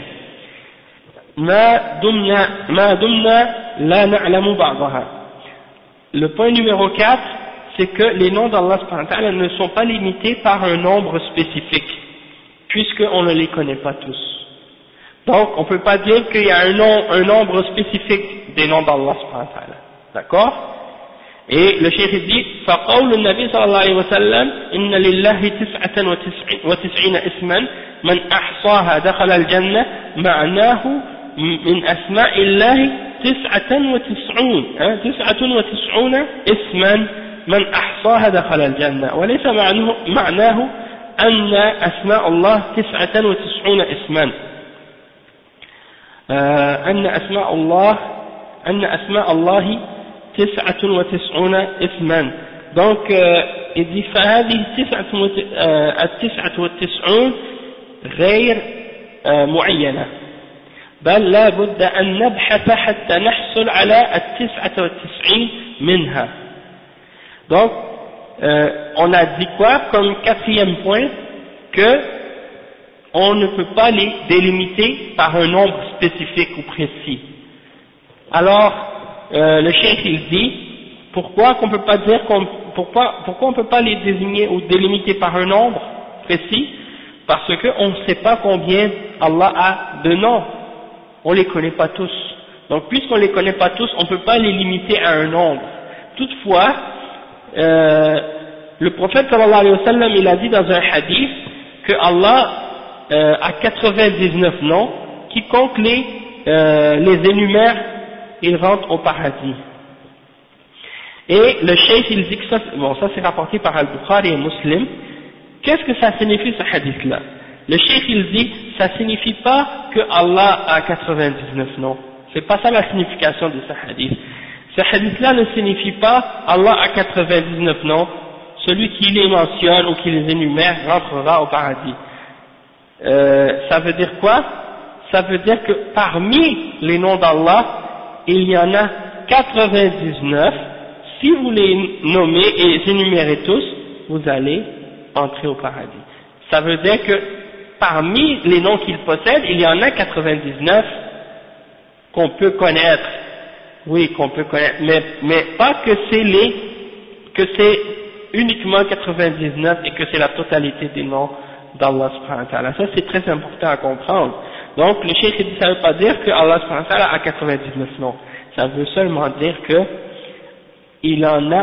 ما دمنا لا نعلم بعضها. Le point numéro 4, c'est que les noms d'Allah subhanahu wa ta'ala ne sont pas limités par un nombre spécifique, puisqu'on ne les connaît pas tous. Donc on ne peut pas dire qu'il y a un nombre spécifique des noms d'Allah subhanahu wa ta'ala. D'accord? Et le cheikh dit فقول النبي صلى الله عليه وسلم إن لله 99 اسما من أحصاها دخل الجنة معناه من أسماء الله 99 اسما من أحصاها دخل الجنة وليس معناه أن أسماء الله 99 اسما أن أسماء الله 99 اسما. Donc il dit فهذه التسعة والتسعون غير معينة بل لا بد أن نبحث حتى نحصل على التسعة والتسعين منها. Donc on a dit quoi comme quatrième point? Que on ne peut pas les délimiter par un nombre spécifique ou précis. Alors le cheikh il dit pourquoi qu'on peut pas dire pourquoi on peut pas les désigner ou délimiter par un nombre précis? Parce que on ne sait pas combien Allah a de noms, on les connaît pas tous. Donc puisqu'on les connaît pas tous, on peut pas les limiter à un nombre. Toutefois, le prophète sallallahu alayhi wa sallam il a dit dans un hadith que Allah a 99 noms, quiconque les énumère, il rentre au paradis. Et le cheikh il dit que ça c'est rapporté par Al-Bukhari et Muslim. Qu'est-ce que ça signifie ce hadith-là? Le cheikh il dit, ça signifie pas que Allah a 99 noms. C'est pas ça la signification de ce hadith. Ce hadith-là ne signifie pas Allah a 99 noms, celui qui les mentionne ou qui les énumère rentrera au paradis. Ça veut dire quoi? Ça veut dire que parmi les noms d'Allah, il y en a 99. Si vous les nommez et les énumérez tous, vous allez entrer au paradis. Ça veut dire que parmi les noms qu'il possède, il y en a 99 qu'on peut connaître. Oui, qu'on peut connaître, mais pas que c'est uniquement 99 et que c'est la totalité des noms d'Allah subhanahu wa ta'ala. Ça c'est très important à comprendre. Donc le cheikh dit ça veut pas dire que Allah subhanahu wa ta'ala a 99 noms. Ça veut seulement dire que il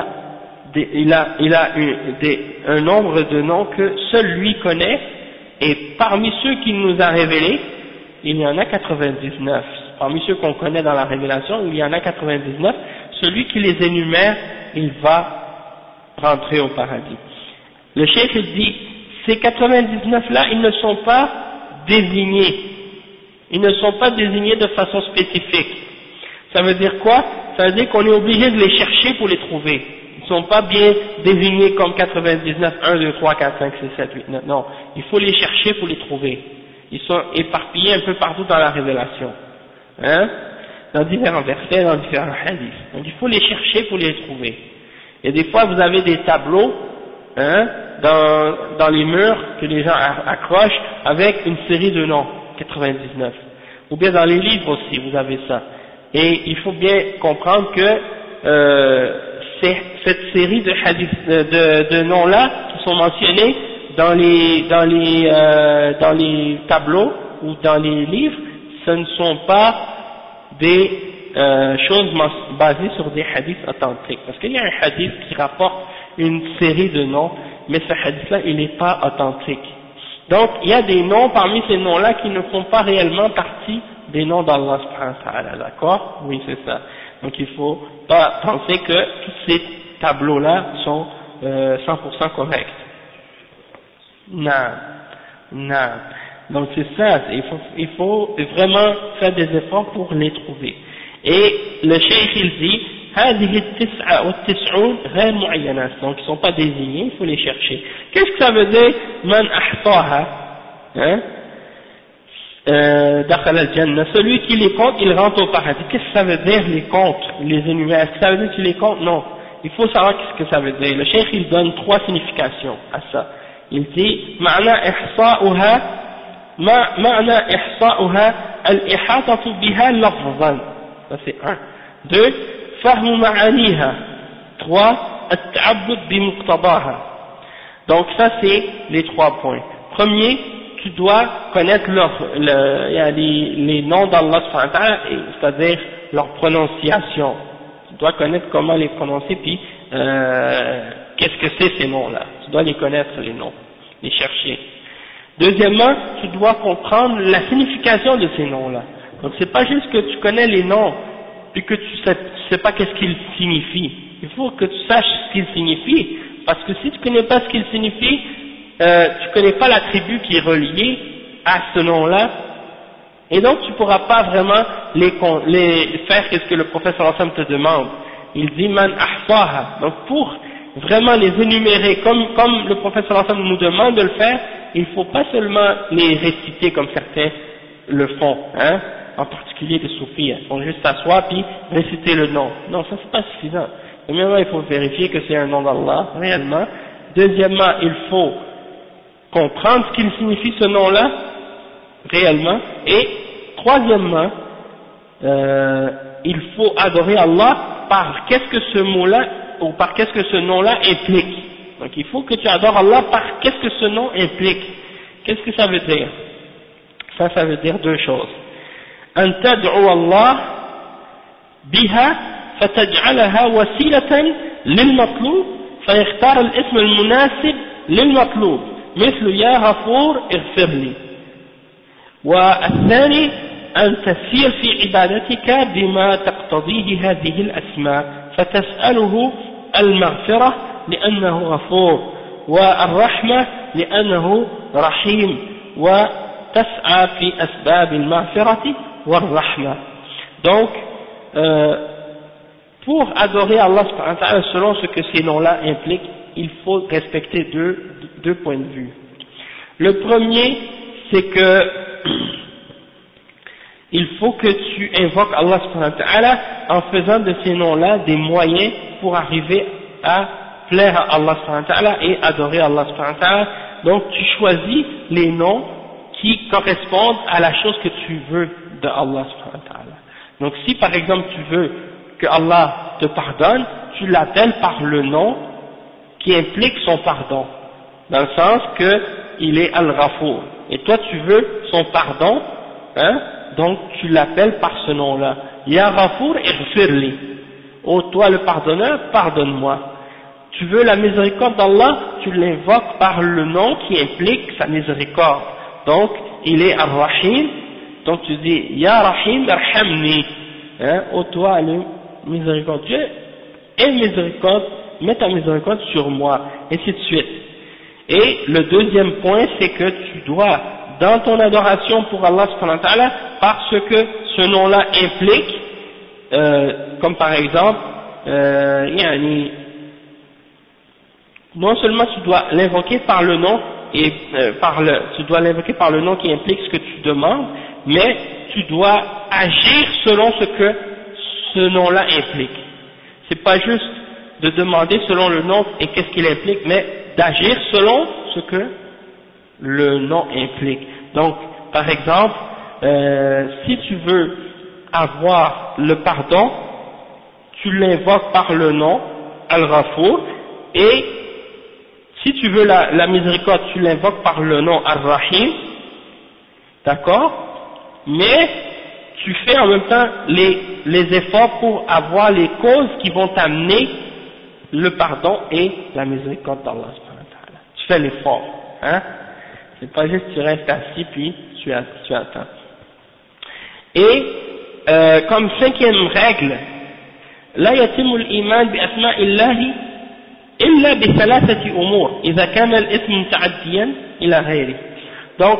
a un nombre de noms que seul lui connaît, et parmi ceux qu'il nous a révélés, il y en a 99. Parmi ceux qu'on connaît dans la révélation, il y en a 99. Celui qui les énumère, il va rentrer au paradis. Le cheikh dit, ces 99 là, ils ne sont pas désignés. Ils ne sont pas désignés de façon spécifique. Ça veut dire quoi? Ça veut dire qu'on est obligé de les chercher pour les trouver. Ils ne sont pas bien désignés comme 99, 1, 2, 3, 4, 5, 6, 7, 8, 9. Non, il faut les chercher pour les trouver. Ils sont éparpillés un peu partout dans la révélation. Hein? Dans différents versets, dans différents hadiths. Donc il faut les chercher pour les trouver. Et des fois vous avez des tableaux, hein, dans les murs que les gens accrochent avec une série de noms, 99. Ou bien dans les livres aussi, vous avez ça. Et il faut bien comprendre que cette série de hadiths, de noms-là qui sont mentionnés dans les tableaux ou dans les livres, ce ne sont pas des choses basées sur des hadiths authentiques. Parce qu'il y a un hadith qui rapporte une série de noms, mais ce hadith-là, il n'est pas authentique. Donc, il y a des noms parmi ces noms-là qui ne font pas réellement partie des noms d'Allah subhanahu wa ta'ala, d'accord? Oui, c'est ça. Donc, il ne faut pas penser que tous ces tableaux-là sont 100% corrects. Non. Donc, c'est ça. Il faut vraiment faire des efforts pour les trouver. Et le cheikh, il dit, هذه التسعة والتسعون غير معينات, donc ils ne sont pas désignés, il faut les chercher. Qu'est-ce que ça veut dire من أحصاها, hein? دخل الجنة, celui qui les compte, il rentre au paradis. Qu'est-ce que ça veut dire les comptes, les énumère? Est-ce que ça veut dire que tu les comptes? Non. Il faut savoir qu'est-ce que ça veut dire. Le cheikh il donne trois significations à ça. Il dit معنى إحصاؤها معنى إحصاؤها الإحاطة بها لفظا, ça c'est un. Deux, فهم معانيها. Trois, التعبد بمقتضاها. Donc ça c'est les trois points. Premier, tu dois connaître les noms d'Allah subhanahu wa ta'ala, c'est-à-dire leur prononciation. Tu dois connaître comment les prononcer, puis qu'est-ce que c'est ces noms-là. Tu dois les connaître, les noms, les chercher. Deuxièmement, tu dois comprendre la signification de ces noms-là. Donc c'est pas juste que tu connais les noms, puis que tu sais pas qu'est-ce qu'ils signifient. Il faut que tu saches ce qu'ils signifient, parce que si tu connais pas ce qu'ils signifient, tu connais pas l'attribut qui est relié à ce nom-là, et donc tu pourras pas vraiment les faire qu'est-ce que le prophète sallallahu alayhi wa sallam te demande. Il dit man ahsaha. Donc pour vraiment les énumérer comme le prophète sallallahu alayhi wa sallam nous demande de le faire, il ne faut pas seulement les réciter comme certains le font, hein, en particulier les soufis, ils font juste s'asseoir puis réciter le nom. Non, ça c'est pas suffisant. Premièrement, il faut vérifier que c'est un nom d'Allah, réellement. Deuxièmement, il faut comprendre ce qu'il signifie ce nom-là, réellement. Et troisièmement, il faut adorer Allah par qu'est-ce que ce mot-là, ou par qu'est-ce que ce nom-là implique. Donc il faut que tu adores Allah par qu'est-ce que ce nom implique. Qu'est-ce que ça veut dire? Ça veut dire deux choses. أن تدعو الله بها فتجعلها وسيلة للمطلوب فيختار الاسم المناسب للمطلوب مثل يا غفور اغفر لي. والثاني أن تسير في عبادتك بما تقتضيه هذه الأسماء فتسأله المغفرة لأنه غفور والرحمة لأنه رحيم وتسعى في أسباب المغفرة والرحمة. Donc pour adorer Allah subhanahu wa ta'ala selon ce que ces noms-là impliquent, il faut respecter deux points de vue. Le premier, c'est que il faut que tu invoques Allah subhanahu wa ta'ala en faisant de ces noms-là des moyens pour arriver à plaire à Allah subhanahu wa ta'ala et adorer Allah subhanahu wa ta'ala. Donc tu choisis les noms qui correspondent à la chose que tu veux de Allah subhanahu wa ta'ala. Donc si par exemple tu veux que Allah te pardonne, tu l'appelles par le nom qui implique son pardon, dans le sens que il est Al-Ghafour, et toi tu veux son pardon, hein, donc tu l'appelles par ce nom-là. Ya Ghafour ighfirli, ô toi le pardonneur, pardonne-moi. Tu veux la miséricorde d'Allah, tu l'invoques par le nom qui implique sa miséricorde. Donc il est Ar-Rahim, donc tu dis Ya Rahim irhamni, hein, ô toi le miséricordieux, et miséricorde, mets ta miséricorde sur moi, et ainsi de suite. Et le deuxième point, c'est que tu dois, dans ton adoration pour Allah subhanahu wa ta'ala, parce que ce nom-là implique, comme par exemple, non seulement tu dois l'invoquer par le nom, et tu dois l'invoquer par le nom qui implique ce que tu demandes, mais tu dois agir selon ce que ce nom-là implique. C'est pas juste de demander selon le nom et qu'est-ce qu'il implique, mais d'agir selon ce que le nom implique. Donc, par exemple, si tu veux avoir le pardon, tu l'invoques par le nom Al-Ghafour, et si tu veux la miséricorde, tu l'invoques par le nom Ar-Rahim, d'accord, mais tu fais en même temps les efforts pour avoir les causes qui vont t'amener le pardon et la miséricorde d'Allah. Tu fais l'effort, hein, c'est pas juste tu restes assis puis tu attends. Et comme cinquième règle, لا يتم الإيمان بأسماء الله إلا بثلاثة أمور إذا كان الاسم متعديا إلى غيره. Donc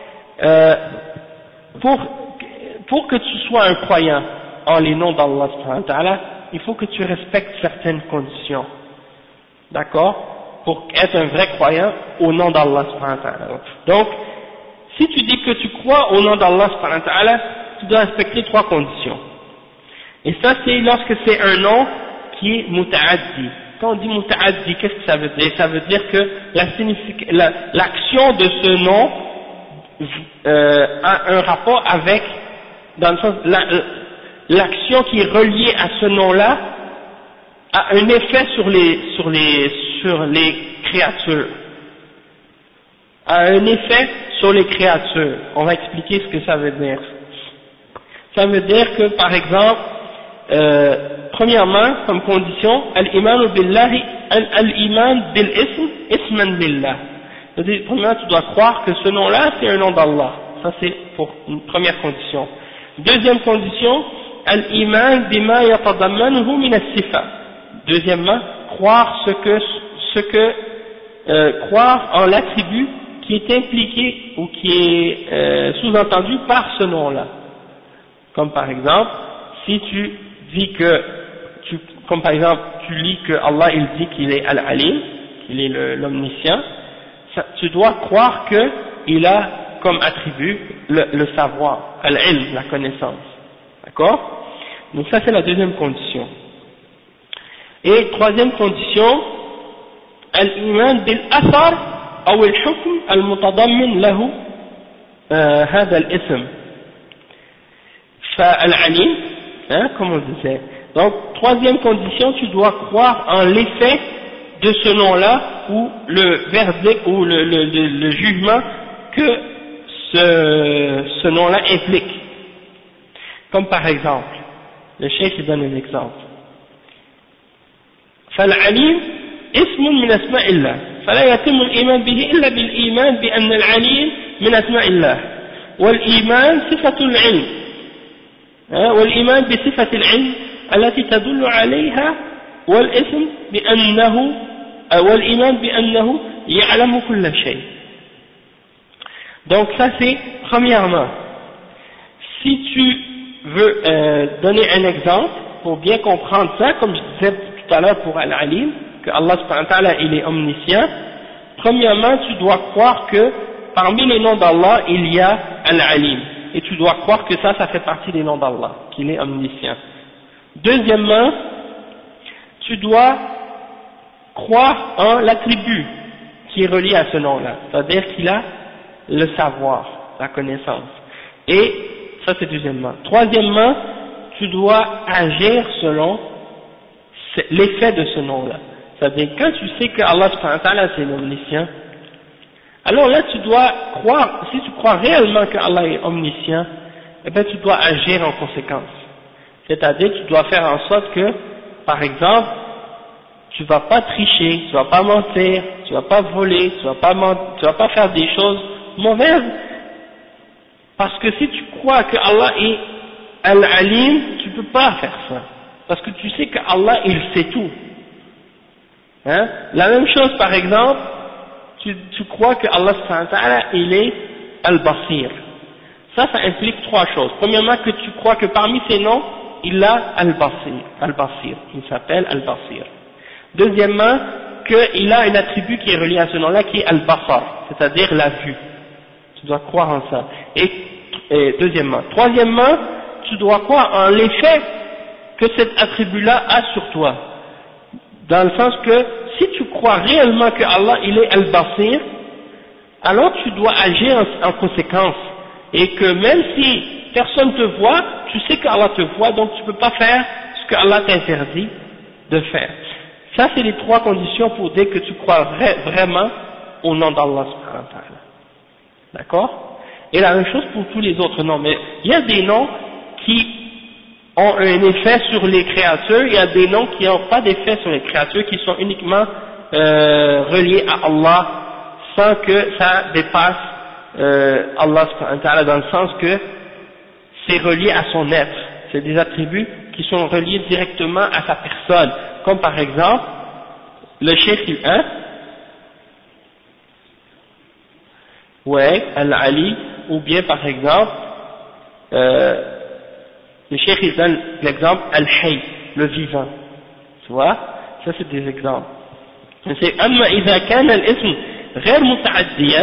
pour que tu sois un croyant en les noms d'Allah subhanahu wa ta'ala, il faut que tu respectes certaines conditions, d'accord, pour être un vrai croyant au nom d'Allah subhanahu wa ta'ala. Donc, si tu dis que tu crois au nom d'Allah subhanahu wa ta'ala, tu dois respecter trois conditions. Et ça, c'est lorsque c'est un nom qui est muta'addi. Quand on dit muta'addi, qu'est-ce que ça veut dire? Ça veut dire que l'action de ce nom a un rapport avec, dans le sens, l'action qui est reliée à ce nom-là a un effet sur les créatures. A un effet sur les créatures. On va expliquer ce que ça veut dire. Ça veut dire que, par exemple, premièrement, comme condition, al-iman billahi, al-iman bil-ism, isman billah. C'est-à-dire, premièrement, tu dois croire que ce nom-là, c'est un nom d'Allah. Ça, c'est pour une première condition. Deuxième condition, al-iman bima yatadammanuhu min as-sifa. Deuxièmement, croire croire en l'attribut qui est impliqué ou qui est sous-entendu par ce nom-là. Comme par exemple, si tu dis que tu comme par exemple, tu lis que Allah il dit qu'il est Al-Alim, qu'il est l'omniscient, tu dois croire qu'il a comme attribut le savoir, Al-Ilm, la connaissance. D'accord? Donc ça c'est la deuxième condition. Et troisième condition, Al-Iman bil-Athar ou al-Hukm al-Mutadammin lahu هذا الاسم. Al-Alim, hein, comme on disait. Donc, troisième condition, tu dois croire en l'effet de ce nom-là, ou le verdict, ou le jugement que ce nom-là implique. Comme par exemple, le cheikh donne un exemple. فالعليم اسم من أسماء الله فلا يتم الإيمان به إلا بالإيمان بأن العليم من أسماء الله والإيمان صفة العلم والإيمان بصفة العلم التي تدل عليها والاسم بأنه والإيمان بأنه يعلم كل شيء. Donc ça c'est premièrement, si tu veux donner un exemple pour bien comprendre ça, comme je disais tout à l'heure pour Al-Alim, que Allah subhanahu wa ta'ala il est omniscient, premièrement tu dois croire que parmi les noms d'Allah il y a Al-Alim, et tu dois croire que ça fait partie des noms d'Allah, qu'il est omniscient. Deuxièmement, tu dois croire en l'attribut qui est relié à ce nom-là, c'est-à-dire qu'il a le savoir, la connaissance. Et ça c'est deuxièmement. Troisièmement, tu dois agir selon l'effet de ce nom-là. C'est-à-dire quand tu sais que Allah subhanahu wa ta'ala c'est omniscient, alors là tu dois croire, si tu crois réellement que Allah est omniscient, eh bien tu dois agir en conséquence. C'est-à-dire tu dois faire en sorte que, par exemple, tu vas pas tricher, tu vas pas mentir, tu vas pas voler, tu vas pas faire des choses mauvaises, parce que si tu crois que Allah est Al-Alim, tu peux pas faire ça, parce que tu sais que Allah il sait tout. Hein? La même chose par exemple, tu crois que Allah subhanahu wa ta'ala il est Al-Basir. Ça implique trois choses. Premièrement, que tu crois que parmi ses noms, il a Al-Basir, il s'appelle Al-Basir. Deuxièmement, qu'il a un attribut qui est relié à ce nom-là, qui est Al-Basar, c'est-à-dire la vue. Tu dois croire en ça. Et deuxièmement. Troisièmement, tu dois croire en l'effet que cet attribut-là a sur toi. Dans le sens que, si tu crois réellement que Allah, il est Al-Basir, alors tu dois agir en conséquence. Et que même si personne te voit, tu sais qu'Allah te voit, donc tu ne peux pas faire ce que Allah t'interdit de faire. Ça, c'est les trois conditions pour dire que tu crois vraiment au nom d'Allah subhanahu wa ta'ala. D'accord? Et la même chose pour tous les autres noms. Mais il y a des noms qui ont un effet sur les créatures, il y a des noms qui n'ont pas d'effet sur les créatures, qui sont uniquement reliés à Allah, sans que ça dépasse Allah subhanahu wa ta'ala, dans le sens que c'est relié à son être. C'est des attributs qui sont reliés directement à sa personne. Comme par exemple, le cheikh il a, ouais, Al-Ali, ou bien par exemple, le cheikh il donne l'exemple Al-Hayy, le vivant. Tu vois, ça c'est des exemples. C'est أما إذا كان الاسم غير متعديا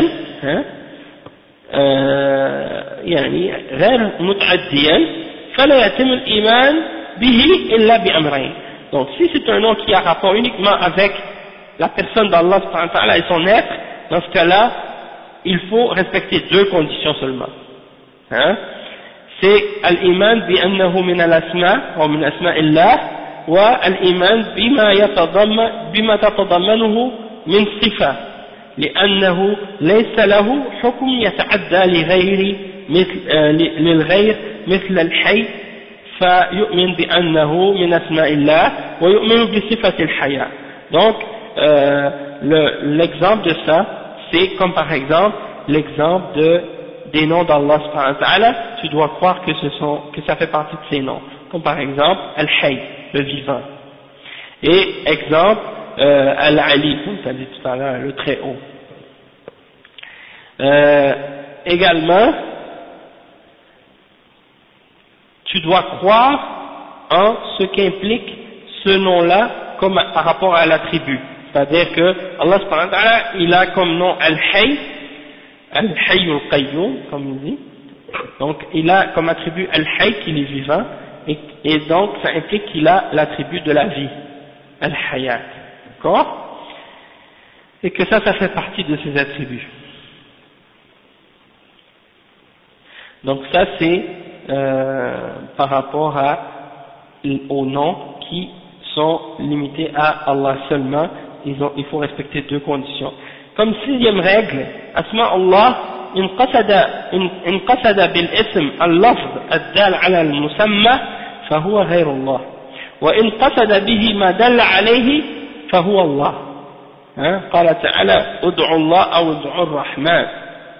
يعني غير متعديا فلا يتم الإيمان به إلا بأمرين. Donc si c'est un nom qui a rapport uniquement avec la personne d'Allah subhanahu wa ta'ala et son être, dans ce cas-là, il faut respecter deux conditions seulement. Hein? C'est al-iman bi-annahu min al-asma' ou min asma'illah wa al-iman bima tatadammanuhu min sifa لأنه ليس له حكم يتعدى للغير مثل الحي فيؤمن بأنه من أسماء الله ويؤمن بصفة الحياة. Donc l'exemple de ça, c'est comme par exemple l'exemple des noms d'Allah subhanahu wa ta'ala, tu dois croire que ça fait partie de ces noms, comme par exemple Al-Hayy, le vivant. Et exemple Al-Ali, comme tu as dit tout à l'heure, le très haut. Également, tu dois croire en ce qu'implique ce nom-là comme par rapport à l'attribut. C'est-à-dire que Allah subhanahu wa ta'ala, il a comme nom Al-Hayy, Al-Hayy al-Qayyum, comme il dit. Donc, il a comme attribut Al-Hayy, qu'il est vivant, et donc ça implique qu'il a l'attribut de la vie, Al-Hayat. D'accord? Et que ça fait partie de ses attributs. Donc ça c'est par rapport aux noms qui sont limités à Allah seulement. Il faut respecter deux conditions. Comme sixième règle, Asma Allah إن قصد بالاسم اللفظ الدال على المسمى فهو غير الله وإن قصد به ما دل عليه فهو الله. قال تعالى ادعوا الله أو ادعوا الرحمن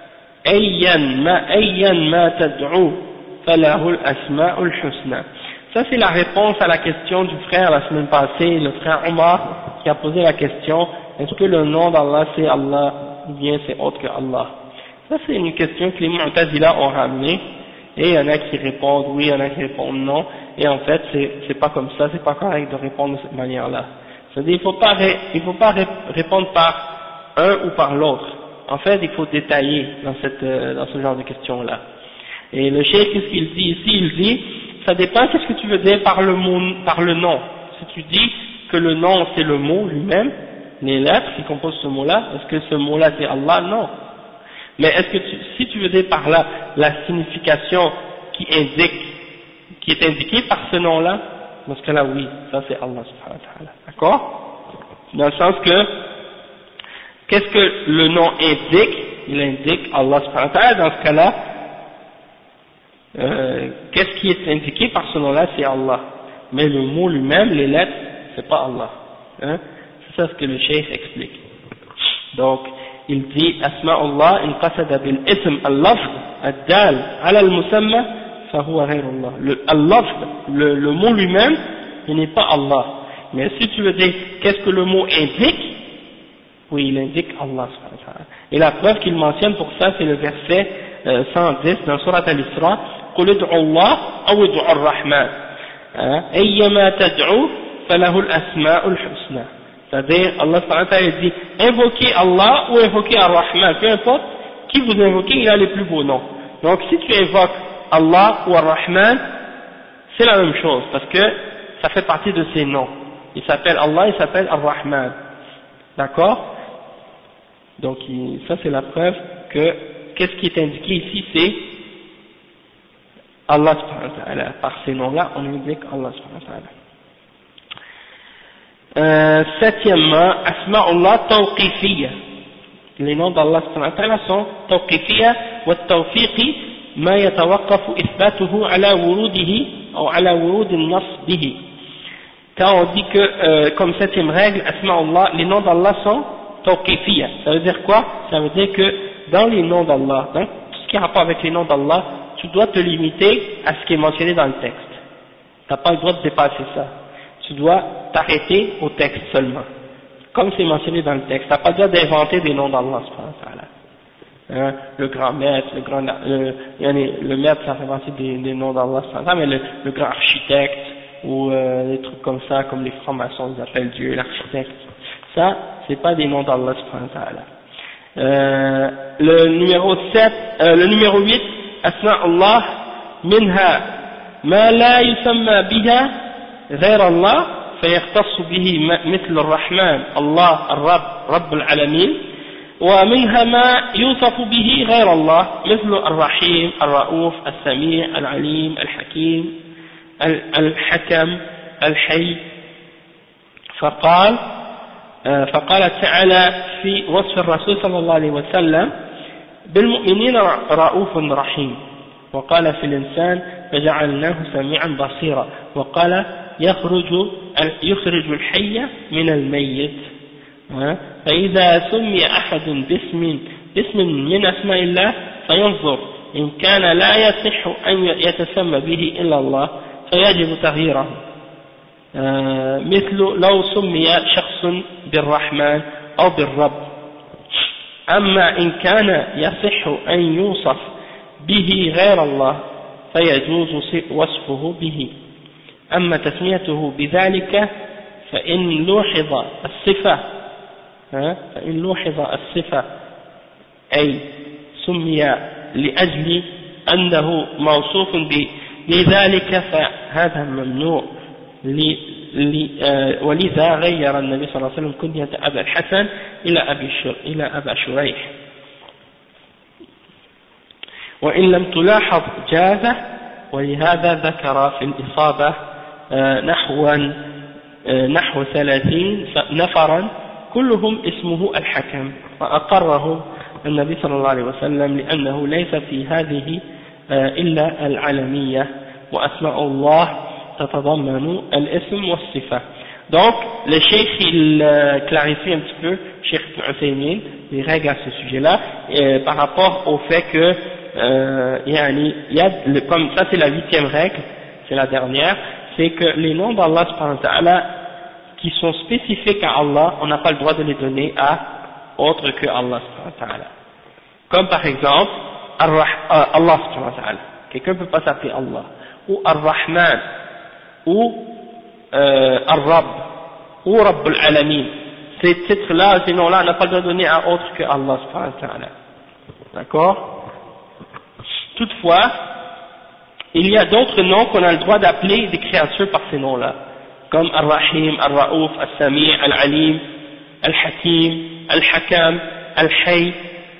أيا ما تدعو فله الأسماء الحسنى. Ça c'est la réponse à la question du frère la semaine passée, le frère Omar qui a posé la question, est-ce que le nom d'Allah c'est Allah ou bien c'est autre que Allah? Ça c'est une question que les Mu'tazila ont ramenée, et il y en a qui répondent oui, il y en a qui répondent non, et en fait c'est pas comme ça, c'est pas correct de répondre de cette manière-là. C'est-à-dire il faut pas répondre par un ou par l'autre. En fait il faut détailler dans ce genre de questions-là. Et le cheikh, qu'est-ce qu'il dit ici? Il dit, ça dépend qu'est-ce que tu veux dire par le nom. Si tu dis que le nom c'est le mot lui-même, les lettres qui composent ce mot-là, est-ce que ce mot-là c'est Allah? Non. Mais est-ce que si tu veux dire par là la signification qui est indiquée par ce nom-là, dans ce cas-là oui, ça c'est Allah subhanahu wa ta'ala. D'accord? Dans le sens que, qu'est-ce que le nom indique? Il indique Allah subhanahu wa ta'ala. Dans ce cas-là, qu'est-ce qui est indiqué par ce nom-là? C'est Allah. Mais le mot lui-même, les lettres, c'est pas Allah. C'est ça ce que le cheikh explique. Donc, il dit Asma Allah in qasada bil ism al-lafz ad-dal ala al-musamma fa huwa ghayr Allah. Al-lafz, le mot lui-même, il n'est pas Allah. Mais si tu veux dire qu'est-ce que le mot indique, oui, il indique Allah. Et la preuve qu'il mentionne pour ça, c'est le verset 110 dans Surat Al-Isra, قل ادعوا الله أو ادعوا الرحمن أيما تدعوا فله الأسماء الحسنى. C'est-à-dire, Allah dit, invoquez Allah ou invoquez Ar-Rahman, peu importe, qui vous invoquez, il a les plus beaux noms. Donc si tu invoques Allah ou Ar-Rahman, c'est la même chose, parce que ça fait partie de ses noms. Il s'appelle Allah, il s'appelle Ar-Rahman. D'accord? Donc ça c'est la preuve que, qu'est-ce qui est indiqué ici, c'est Allah subhanahu wa ta'ala. Par ces noms-là, on indique Allah subhanahu wa ta'ala. Septièmement, Asma'ullah tawqifiyya. Les noms d'Allah subhanahu wa ta'ala sont tawqifiyya wa tawfiqi ma yatawaqqafu ithbatuhu ala wurudihi ou ala wurud an-nas bihi. Quand on dit que, comme septième règle, Asma'ullah, les noms d'Allah sont tawqifiyya. Ça veut dire quoi? Ça veut dire que dans les noms d'Allah, donc tout ce qui a rapport avec les noms d'Allah, tu dois te limiter à ce qui est mentionné dans le texte. Tu n'as pas le droit de dépasser ça. Tu dois t'arrêter au texte seulement, comme c'est mentionné dans le texte. Tu n'as pas le droit d'inventer des noms d'Allah subhanahu wa ta'ala. Le grand maître, le maître, ça fait partie des noms d'Allah subhanahu wa ta'ala, mais le grand architecte, ou des trucs comme ça, comme les francs-maçons, ils appellent Dieu l'architecte. Ça, c'est pas des noms d'Allah subhanahu wa ta'ala. Le numéro 8, Asma Allah, minha ma la yusamma biha غير الله فيختص به مثل الرحمن الله الرب رب العالمين ومنها ما يوصف به غير الله مثل الرحيم الرؤوف السميع العليم الحكيم الحكم الحي فقال تعالى في وصف الرسول صلى الله عليه وسلم بالمؤمنين رؤوف رحيم وقال في الإنسان فجعلناه سميعا بصيرا وقال يخرج الحي من الميت فإذا سمي أحد باسم من أسماء الله فينظر إن كان لا يصح أن يتسمى به إلا الله فيجب تغييره مثل لو سمي شخص بالرحمن أو بالرب أما إن كان يصح أن يوصف به غير الله فيجوز وصفه به أما تسميته بذلك فإن لوحظ الصفة فإن لوحظ الصفة أي سمي لأجل أنه موصوف بذلك فهذا ممنوع ولذا غير النبي صلى الله عليه وسلم كنية أبا الحسن إلى أبا شريح وإن لم تلاحظ جازة ولهذا ذكر في الإصابة نحو 30 نفرا كلهم اسمه الحكم وأقرهم النبي صلى الله عليه وسلم لأنه ليس في هذه إلا العلمية وأسماء الله تتضمن الاسم والصفة. Donc le cheikh il clarifie un petit peu, cheikh Ibn Uthaymin, les règles à ce sujet-là par rapport au fait que comme ça c'est la 8e règle, c'est la dernière, c'est que les noms d'Allah subhanahu wa ta'ala qui sont spécifiques à Allah, on n'a pas le droit de les donner à autre que Allah subhanahu wa ta'ala. Comme par exemple Allah subhanahu wa ta'ala, quelqu'un ne peut pas s'appeler Allah, ou Ar-Rahman, ou Ar-Rabb, ou Rabb al-Alamin. Ces titres-là, ces noms-là, on n'a pas le droit de donner à autre que Allah subhanahu wa ta'ala. D'accord? Toutefois, il y a d'autres noms qu'on a le droit d'appeler des créatures par ces noms-là, comme Ar-Rahim, Ar-Ra'ouf, Al-Sami', Al-Alim, Al-Hakim, Al-Hakam, Al-Hayy.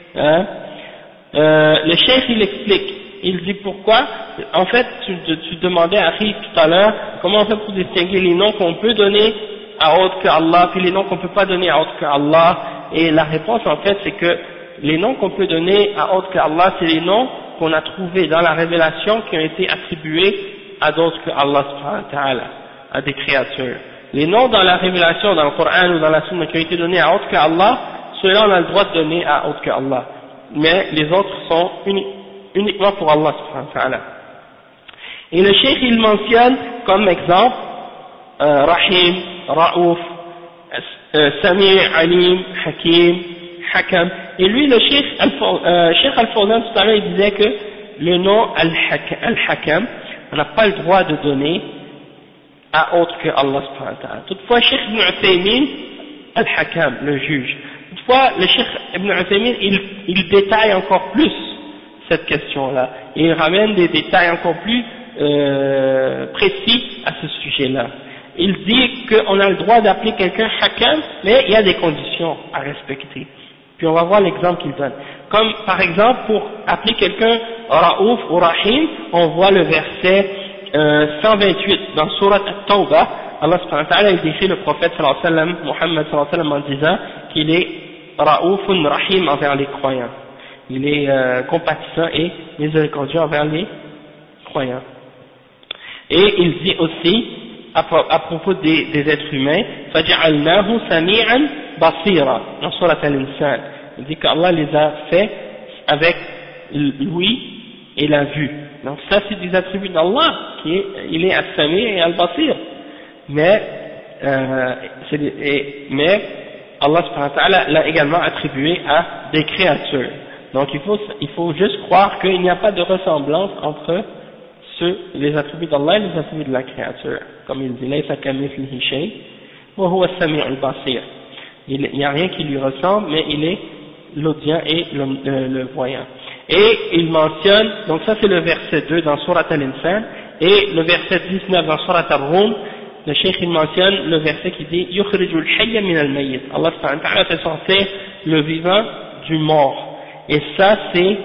Le cheikh il explique, il dit pourquoi, en fait tu demandais à Akhi tout à l'heure, comment on fait pour distinguer les noms qu'on peut donner à autre que Allah, puis les noms qu'on ne peut pas donner à autre que Allah, et la réponse en fait c'est que les noms qu'on peut donner à autre que Allah, c'est les noms qu'on a trouvés dans la révélation qui ont été attribués à d'autres que Allah subhanahu wa ta'ala, à des créatures. Les noms dans la révélation, dans le Coran ou dans la Sunna qui ont été donnés à autre que Allah, ceux-là on a le droit de donner à autre que Allah. Mais les autres sont uniquement pour Allah subhanahu wa ta'ala. Et le cheikh il mentionne comme exemple Rahim, Ra'ouf, Sami', Alim, Hakim, Hakam. Et lui le cheikh Al-Fawzan tout à l'heure il disait que le nom Al-Hakam on n'a pas le droit de donner à autre que Allah subhanahu wa ta'ala. Toutefois cheikh Ibn Uthaymin Al-Hakam, le juge. Toutefois, le cheikh Ibn Uthaymin, il détaille encore plus cette question-là. Il ramène des détails encore plus précis à ce sujet-là. Il dit qu'on a le droit d'appeler quelqu'un Hakam, mais il y a des conditions à respecter. Puis on va voir l'exemple qu'il donne. Comme par exemple, pour appeler quelqu'un Ra'ouf ou Rahim, on voit le verset 128 dans Surat At-Tawbah. Allah subhanahu wa ta'ala il décrit le prophète sallallahu alayhi wa sallam, Muhammad sallallahu alayhi wa sallam en disant qu'il est Ra'oufun Rahim envers les croyants. Il est compatissant et miséricordieux envers les croyants. Et il dit aussi, à propos des êtres humains, فَجَعَلْنَاهُ سَمِيعًا بَصِيرًا dans Surat Al-Insan. Il dit qu'Allah les a fait avec l'ouïe et la vue. Donc ça c'est des attributs d'Allah, il est As-Sami' et Al-Basir. Mais Allah subhanahu wa ta'ala l'a également attribué à des créatures. Donc il faut juste croire qu'il n'y a pas de ressemblance entre les attributs d'Allah et les attributs de la créature. Comme il dit, laysa kamithlihi shay wa huwa as-sami' al-basir. Il n'y a rien qui lui ressemble, mais il est l'audient et le voyant. Et il mentionne, donc ça c'est le verset 2 dans Surat Al-Insan, et le verset 19 dans Surat Ar-Rum, le cheikh il mentionne le verset qui dit yukhrijul hayya min al-mayyit. Allah subhanahu wa ta'ala fait sortir le vivant du mort. Et ça c'est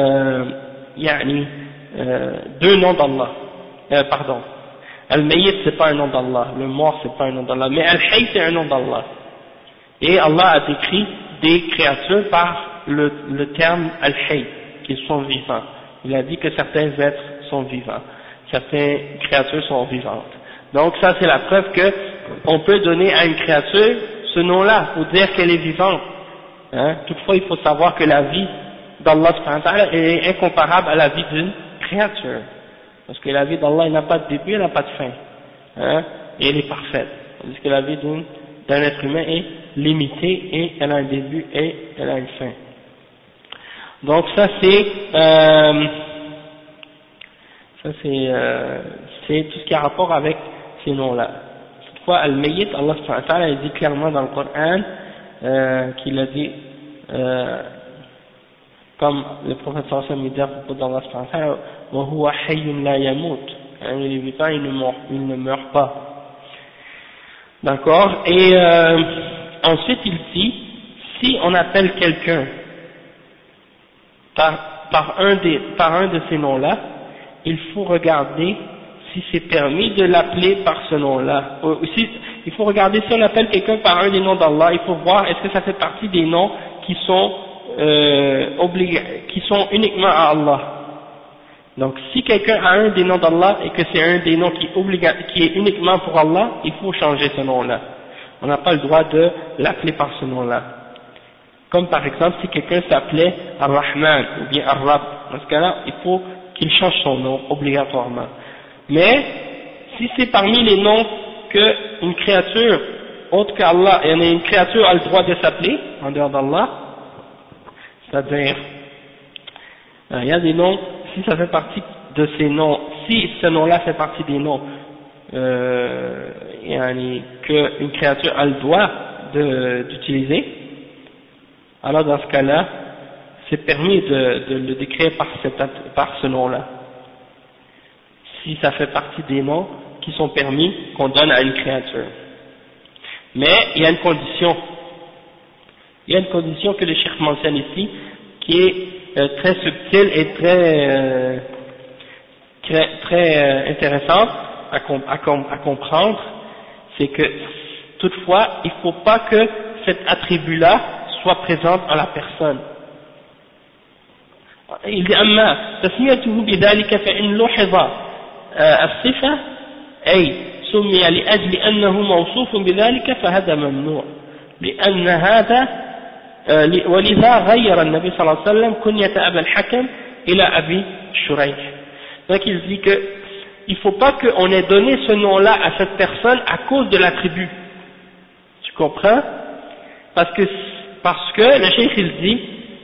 deux noms d'Allah. Pardon. Al-mayyit c'est pas un nom d'Allah, le mort c'est pas un nom d'Allah, mais al-hayy c'est un nom d'Allah. Et Allah a décrit des créatures par le terme al-hayy, qu'ils sont vivants. Il a dit que certains êtres sont vivants, certaines créatures sont vivantes. Donc ça c'est la preuve que on peut donner à une créature ce nom-là pour dire qu'elle est vivante. Toutefois il faut savoir que la vie d'Allah subhanahu wa ta'ala est incomparable à la vie d'une créature. Parce que la vie d'Allah n'a pas de début, elle n'a pas de fin. Et elle est parfaite. Tandis que la vie d'un être humain est limitée et elle a un début et elle a une fin. Donc ça c'est tout ce qui a rapport avec ces noms-là. fois al-mayyit, Allah subhanahu wa ta'ala dit clairement dans le Coran qu'il a dit comme le prophète sallallahu alayhi wa sallam dit à propos d'Allah subhanahu wa ta'ala wa huwa hayyun la yamut, il est vivant, il ne meurt pas, d'accord. Et ensuite il dit, si on appelle quelqu'un par un de ces noms-là, il faut regarder si c'est permis de l'appeler par ce nom-là. Il faut regarder si on appelle quelqu'un par un des noms d'Allah, il faut voir est-ce que ça fait partie des noms qui sont uniquement à Allah. Donc si quelqu'un a un des noms d'Allah et que c'est un des noms qui est uniquement pour Allah, il faut changer ce nom-là. On n'a pas le droit de l'appeler par ce nom-là. Comme par exemple si quelqu'un s'appelait Ar-Rahman ou bien Ar-Rab, dans ce cas-là, il faut qu'il change son nom obligatoirement. Mais si c'est parmi les noms qu'une créature autre qu'Allah, et une créature a le droit de s'appeler en dehors d'Allah, c'est-à-dire il y a des noms, si ça fait partie de ces noms, si ce nom-là fait partie des noms qu'une créature a le droit d'utiliser, alors dans ce cas-là, c'est permis de le décrire par ce nom-là. Si ça fait partie des noms qui sont permis qu'on donne à une créature. Mais il y a une condition. Il y a une condition que le cheikh mentionne ici, qui est très subtile et très intéressante à comprendre, c'est que toutefois, il ne faut pas que cet attribut-là soit présent en la personne. Il dit أما تسميته بذلك فإن لوحظ الصفة أي سمي لأجل أنه موصوف بذلك فهذا ممنوع لأن هذا ولذا غير النبي صلى الله عليه وسلم كنية أبي الحكم إلى أبي شريح. Donc il dit que il ne faut pas qu'on ait donné ce nom-là à cette personne à cause de l'attribut. Tu comprends? Parce que le cheikh il dit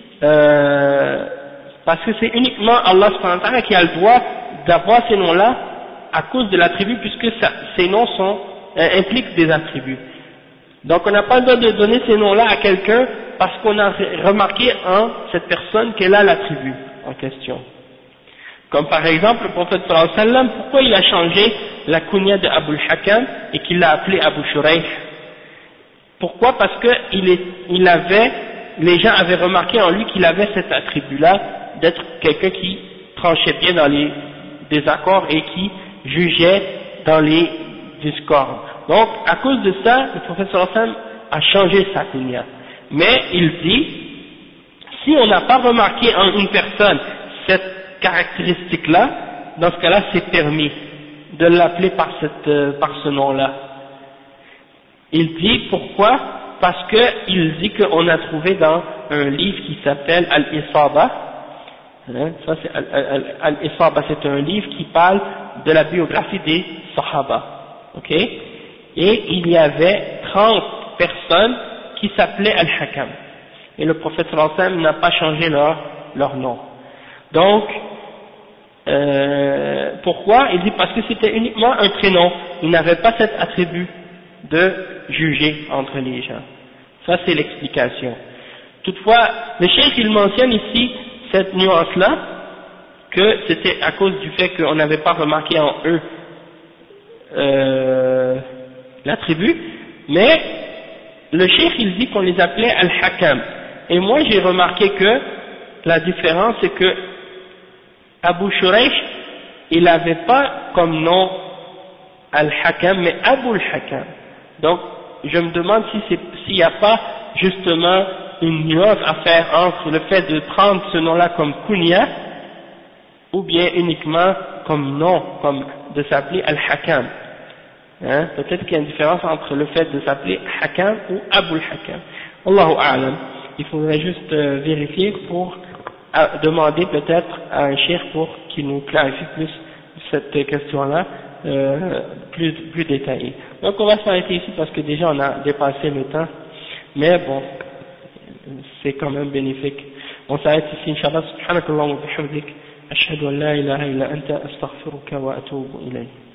parce que c'est uniquement Allah subhanahu wa ta'ala qui a le droit d'avoir ces noms-là à cause de l'attribut, puisque ces noms impliquent des attributs. Donc on n'a pas le droit de donner ces noms-là à quelqu'un parce qu'on a remarqué en cette personne qu'elle a l'attribut en question. Comme par exemple le prophète sallallahu alayhi wa sallam, pourquoi il a changé la kunya de Abu al-Hakam et qu'il l'a appelé Abu Shuraih? Pourquoi? Parce que les gens avaient remarqué en lui qu'il avait cet attribut-là d'être quelqu'un qui tranchait bien dans les désaccords et qui jugeait dans les discordes. Donc, à cause de ça, le prophète sallallahu alayhi wa sallam a changé sa kunya. Mais il dit, si on n'a pas remarqué en une personne cette caractéristique-là, dans ce cas-là, c'est permis de l'appeler par ce nom-là. Il dit pourquoi? Parce qu'il dit qu'on a trouvé dans un livre qui s'appelle Al-Isaba, ça c'est Al-Isaba, c'est un livre qui parle de la biographie des Sahaba, ok? Et il y avait 30 personnes qui s'appelaient Al-Hakam, et le prophète sallallahu alayhi wa sallam n'a pas changé leur nom. Donc, pourquoi? Il dit parce que c'était uniquement un prénom, il n'avait pas cet attribut de juger entre les gens. Ça c'est l'explication. Toutefois, le cheikh il mentionne ici cette nuance-là, que c'était à cause du fait qu'on n'avait pas remarqué en eux l'attribut, mais le cheikh il dit qu'on les appelait Al-Hakam. Et moi j'ai remarqué que la différence c'est que Abu Shuraih, il n'avait pas comme nom Al-Hakam, mais Abu al-Hakam. Donc, je me demande s'il n'y a pas justement une nuance à faire entre le fait de prendre ce nom-là comme kunya, ou bien uniquement comme nom, comme de s'appeler Al-Hakam. Hein? Peut-être qu'il y a une différence entre le fait de s'appeler Hakam ou Abu al-Hakam. Allahu A'lam. Il faudrait juste vérifier pour demander peut-être à un cheikh pour qu'il nous clarifie plus cette question-là, plus détaillée. Donc on va s'arrêter ici parce que déjà on a dépassé le temps, mais bon, c'est quand même bénéfique. On s'arrête ici, Inch'Allah, subhanakallahu wa bihamdik, ashhadu an la ilaha illa anta, astaghfiruka wa atubu ilayk.